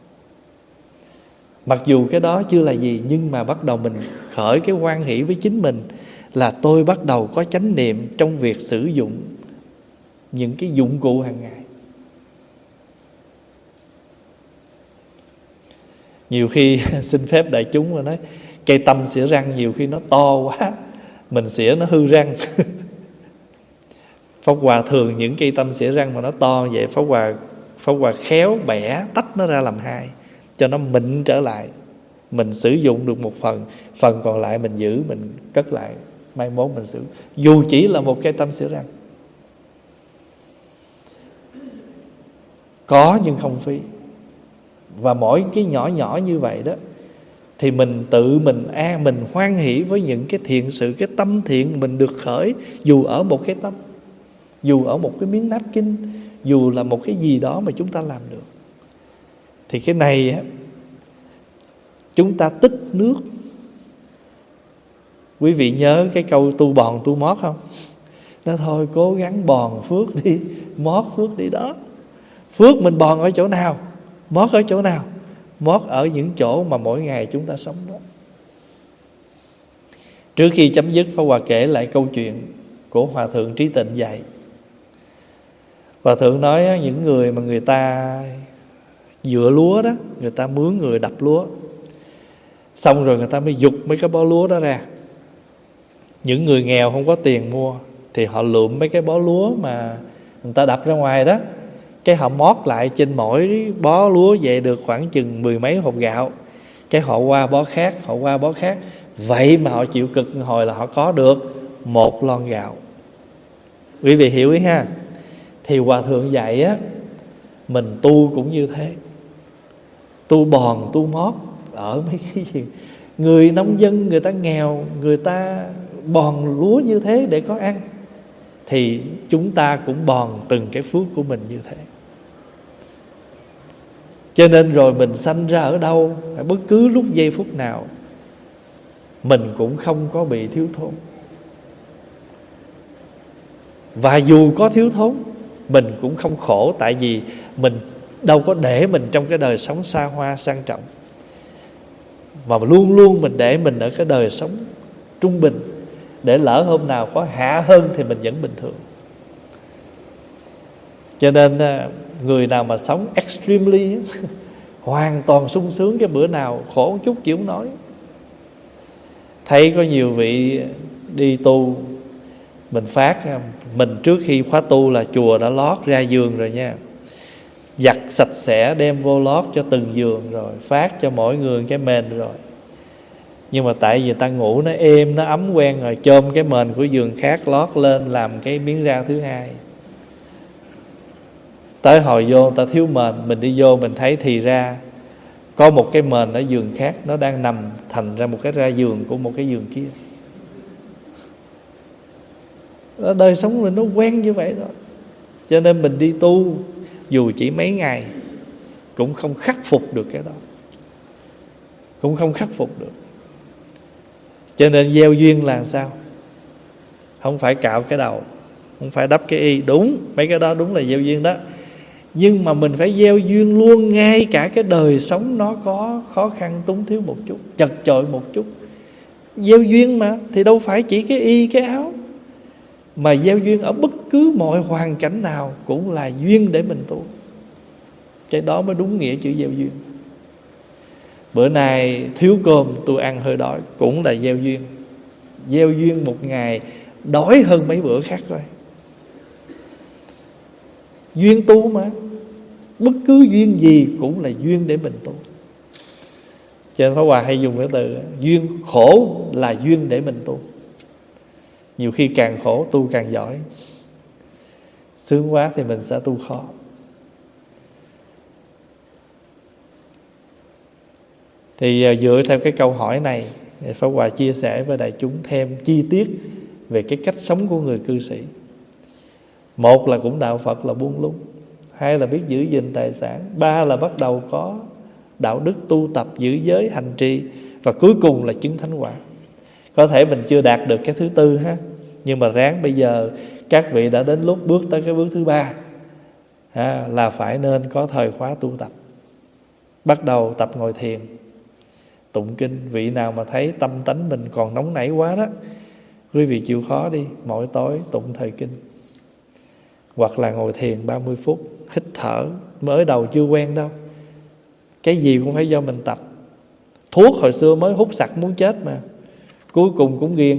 Mặc dù cái đó chưa là gì, nhưng mà bắt đầu mình khởi cái hoan hỷ với chính mình, là tôi bắt đầu có chánh niệm trong việc sử dụng những cái dụng cụ hàng ngày. Nhiều khi xin phép đại chúng mà nói cây tăm xỉa răng nhiều khi nó to quá, mình xỉa nó hư răng. Pháp Hòa thường những cây tăm xỉa răng mà nó to vậy, Pháp Hòa Pháp Hòa khéo bẻ tách nó ra làm hai, cho nó mịn trở lại. Mình sử dụng được một phần, phần còn lại mình giữ, mình cất lại, mai mốt mình sử. Dù chỉ là một cây tăm xỉa răng, có nhưng không phí. Và mỗi cái nhỏ nhỏ như vậy đó, thì mình tự mình an, mình hoan hỷ với những cái thiện sự, cái tâm thiện mình được khởi, dù ở một cái tâm, dù ở một cái miếng napkin, dù là một cái gì đó mà chúng ta làm được. Thì cái này á, chúng ta tích nước. Quý vị nhớ cái câu tu bòn tu mót không? Nói thôi cố gắng bòn phước đi, mót phước đi đó. Phước mình bòn ở chỗ nào? Mót ở chỗ nào? Mót ở những chỗ mà mỗi ngày chúng ta sống đó. Trước khi chấm dứt, Pháp Hòa kể lại câu chuyện của Hòa Thượng Trí Tịnh dạy. Hòa Thượng nói những người mà người ta dựa lúa đó, người ta mướn người đập lúa, xong rồi người ta mới giục mấy cái bó lúa đó ra. Những người nghèo không có tiền mua thì họ lượm mấy cái bó lúa mà người ta đập ra ngoài đó, cái họ mót lại trên mỗi bó lúa về được khoảng chừng mười mấy hộp gạo. Cái họ qua bó khác, họ qua bó khác. Vậy mà họ chịu cực hồi là họ có được một lon gạo. Quý vị hiểu ý ha? Thì Hòa Thượng dạy á, mình tu cũng như thế. Tu bòn, tu mót ở mấy cái gì. Người nông dân, người ta nghèo, người ta bòn lúa như thế để có ăn, thì chúng ta cũng bòn từng cái phước của mình như thế. Cho nên rồi mình sanh ra ở đâu, bất cứ lúc giây phút nào, mình cũng không có bị thiếu thốn. Và dù có thiếu thốn, mình cũng không khổ, tại vì mình đâu có để mình trong cái đời sống xa hoa sang trọng, mà luôn luôn mình để mình ở cái đời sống trung bình, để lỡ hôm nào có hạ hơn thì mình vẫn bình thường. Cho nên người nào mà sống extremely hoàn toàn sung sướng, cái bữa nào khổ một chút chịu không nói. Thấy có nhiều vị đi tu, mình phát, mình trước khi khóa tu là chùa đã lót ra giường rồi nha, giặt sạch sẽ đem vô lót cho từng giường rồi, phát cho mỗi người cái mền rồi. Nhưng mà tại vì ta ngủ nó êm, nó ấm quen rồi, chôm cái mền của giường khác lót lên làm cái miếng rau thứ hai. Tới hồi vô ta thiếu mền, mình đi vô mình thấy thì ra có một cái mền ở giường khác, nó đang nằm thành ra một cái ra giường của một cái giường kia. Đời sống mình nó quen như vậy rồi. Cho nên mình đi tu dù chỉ mấy ngày cũng không khắc phục được cái đó, cũng không khắc phục được. Cho nên gieo duyên là sao? Không phải cạo cái đầu, không phải đắp cái y. Đúng, mấy cái đó đúng là gieo duyên đó. Nhưng mà mình phải gieo duyên luôn, ngay cả cái đời sống nó có khó khăn túng thiếu một chút, chật chội một chút. Gieo duyên mà, thì đâu phải chỉ cái y cái áo, mà gieo duyên ở bất cứ mọi hoàn cảnh nào cũng là duyên để mình tu. Cái đó mới đúng nghĩa chữ gieo duyên. Bữa nay thiếu cơm tôi ăn hơi đói, cũng là gieo duyên. Gieo duyên một ngày đói hơn mấy bữa khác coi. Duyên tu mà, bất cứ duyên gì cũng là duyên để mình tu. Cho nên Pháp Hòa hay dùng cái từ duyên khổ là duyên để mình tu. Nhiều khi càng khổ tu càng giỏi. Sướng quá thì mình sẽ tu khó. Thì dựa theo cái câu hỏi này, Pháp Hòa chia sẻ với đại chúng thêm chi tiết về cái cách sống của người cư sĩ. Một là cũng đạo Phật là buông lung, hai là biết giữ gìn tài sản, ba là bắt đầu có đạo đức tu tập giữ giới hành trì, và cuối cùng là chứng thánh quả. Có thể mình chưa đạt được cái thứ tư ha, nhưng mà ráng bây giờ các vị đã đến lúc bước tới cái bước thứ ba ha, là phải nên có thời khóa tu tập. Bắt đầu tập ngồi thiền, tụng kinh. Vị nào mà thấy tâm tánh mình còn nóng nảy quá đó, quý vị chịu khó đi, mỗi tối tụng thời kinh, hoặc là ngồi thiền ba mươi phút, hít thở. Mới đầu chưa quen đâu, cái gì cũng phải do mình tập. Thuốc hồi xưa mới hút sặc muốn chết mà, cuối cùng cũng ghiền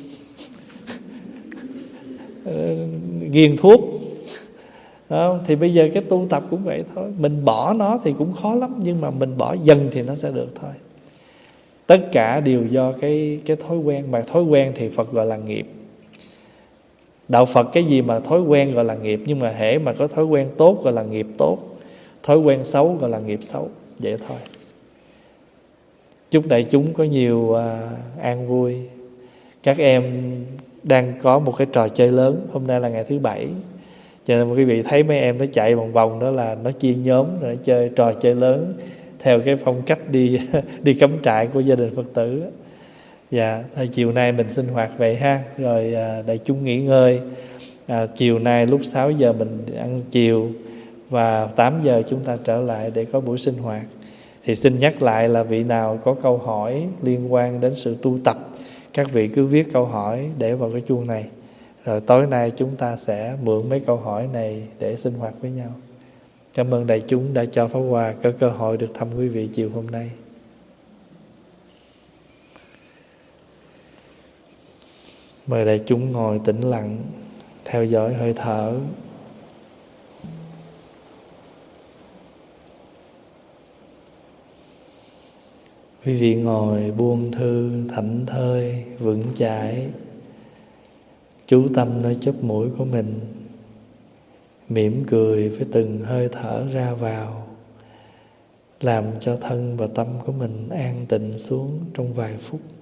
ghiền thuốc đó. Thì bây giờ cái tu tập cũng vậy thôi. Mình bỏ nó thì cũng khó lắm, nhưng mà mình bỏ dần thì nó sẽ được thôi. Tất cả đều do cái, cái thói quen. Mà thói quen thì Phật gọi là nghiệp. Đạo Phật cái gì mà thói quen gọi là nghiệp, nhưng mà hễ mà có thói quen tốt gọi là nghiệp tốt, thói quen xấu gọi là nghiệp xấu. Vậy thôi. Chúc đại chúng có nhiều à, an vui. Các em đang có một cái trò chơi lớn. Hôm nay là ngày thứ bảy, cho nên quý vị thấy mấy em nó chạy vòng vòng đó là nó chia nhóm rồi nó chơi trò chơi lớn theo cái phong cách đi đi cắm trại của gia đình Phật tử. Dạ, thôi chiều nay mình sinh hoạt vậy ha. Rồi à, đại chúng nghỉ ngơi. à, Chiều nay lúc sáu giờ mình ăn chiều, và tám giờ chúng ta trở lại để có buổi sinh hoạt. Thì xin nhắc lại là vị nào có câu hỏi liên quan đến sự tu tập, các vị cứ viết câu hỏi để vào cái chuông này. Rồi tối nay chúng ta sẽ mượn mấy câu hỏi này để sinh hoạt với nhau. Cảm ơn đại chúng đã cho Pháp Hòa có cơ hội được thăm quý vị chiều hôm nay. Mời đại chúng ngồi tĩnh lặng, theo dõi hơi thở. Quý vị ngồi buông thư, thảnh thơi, vững chãi. Chú tâm nơi chóp mũi của mình, mỉm cười với từng hơi thở ra vào, làm cho thân và tâm của mình an tịnh xuống trong vài phút.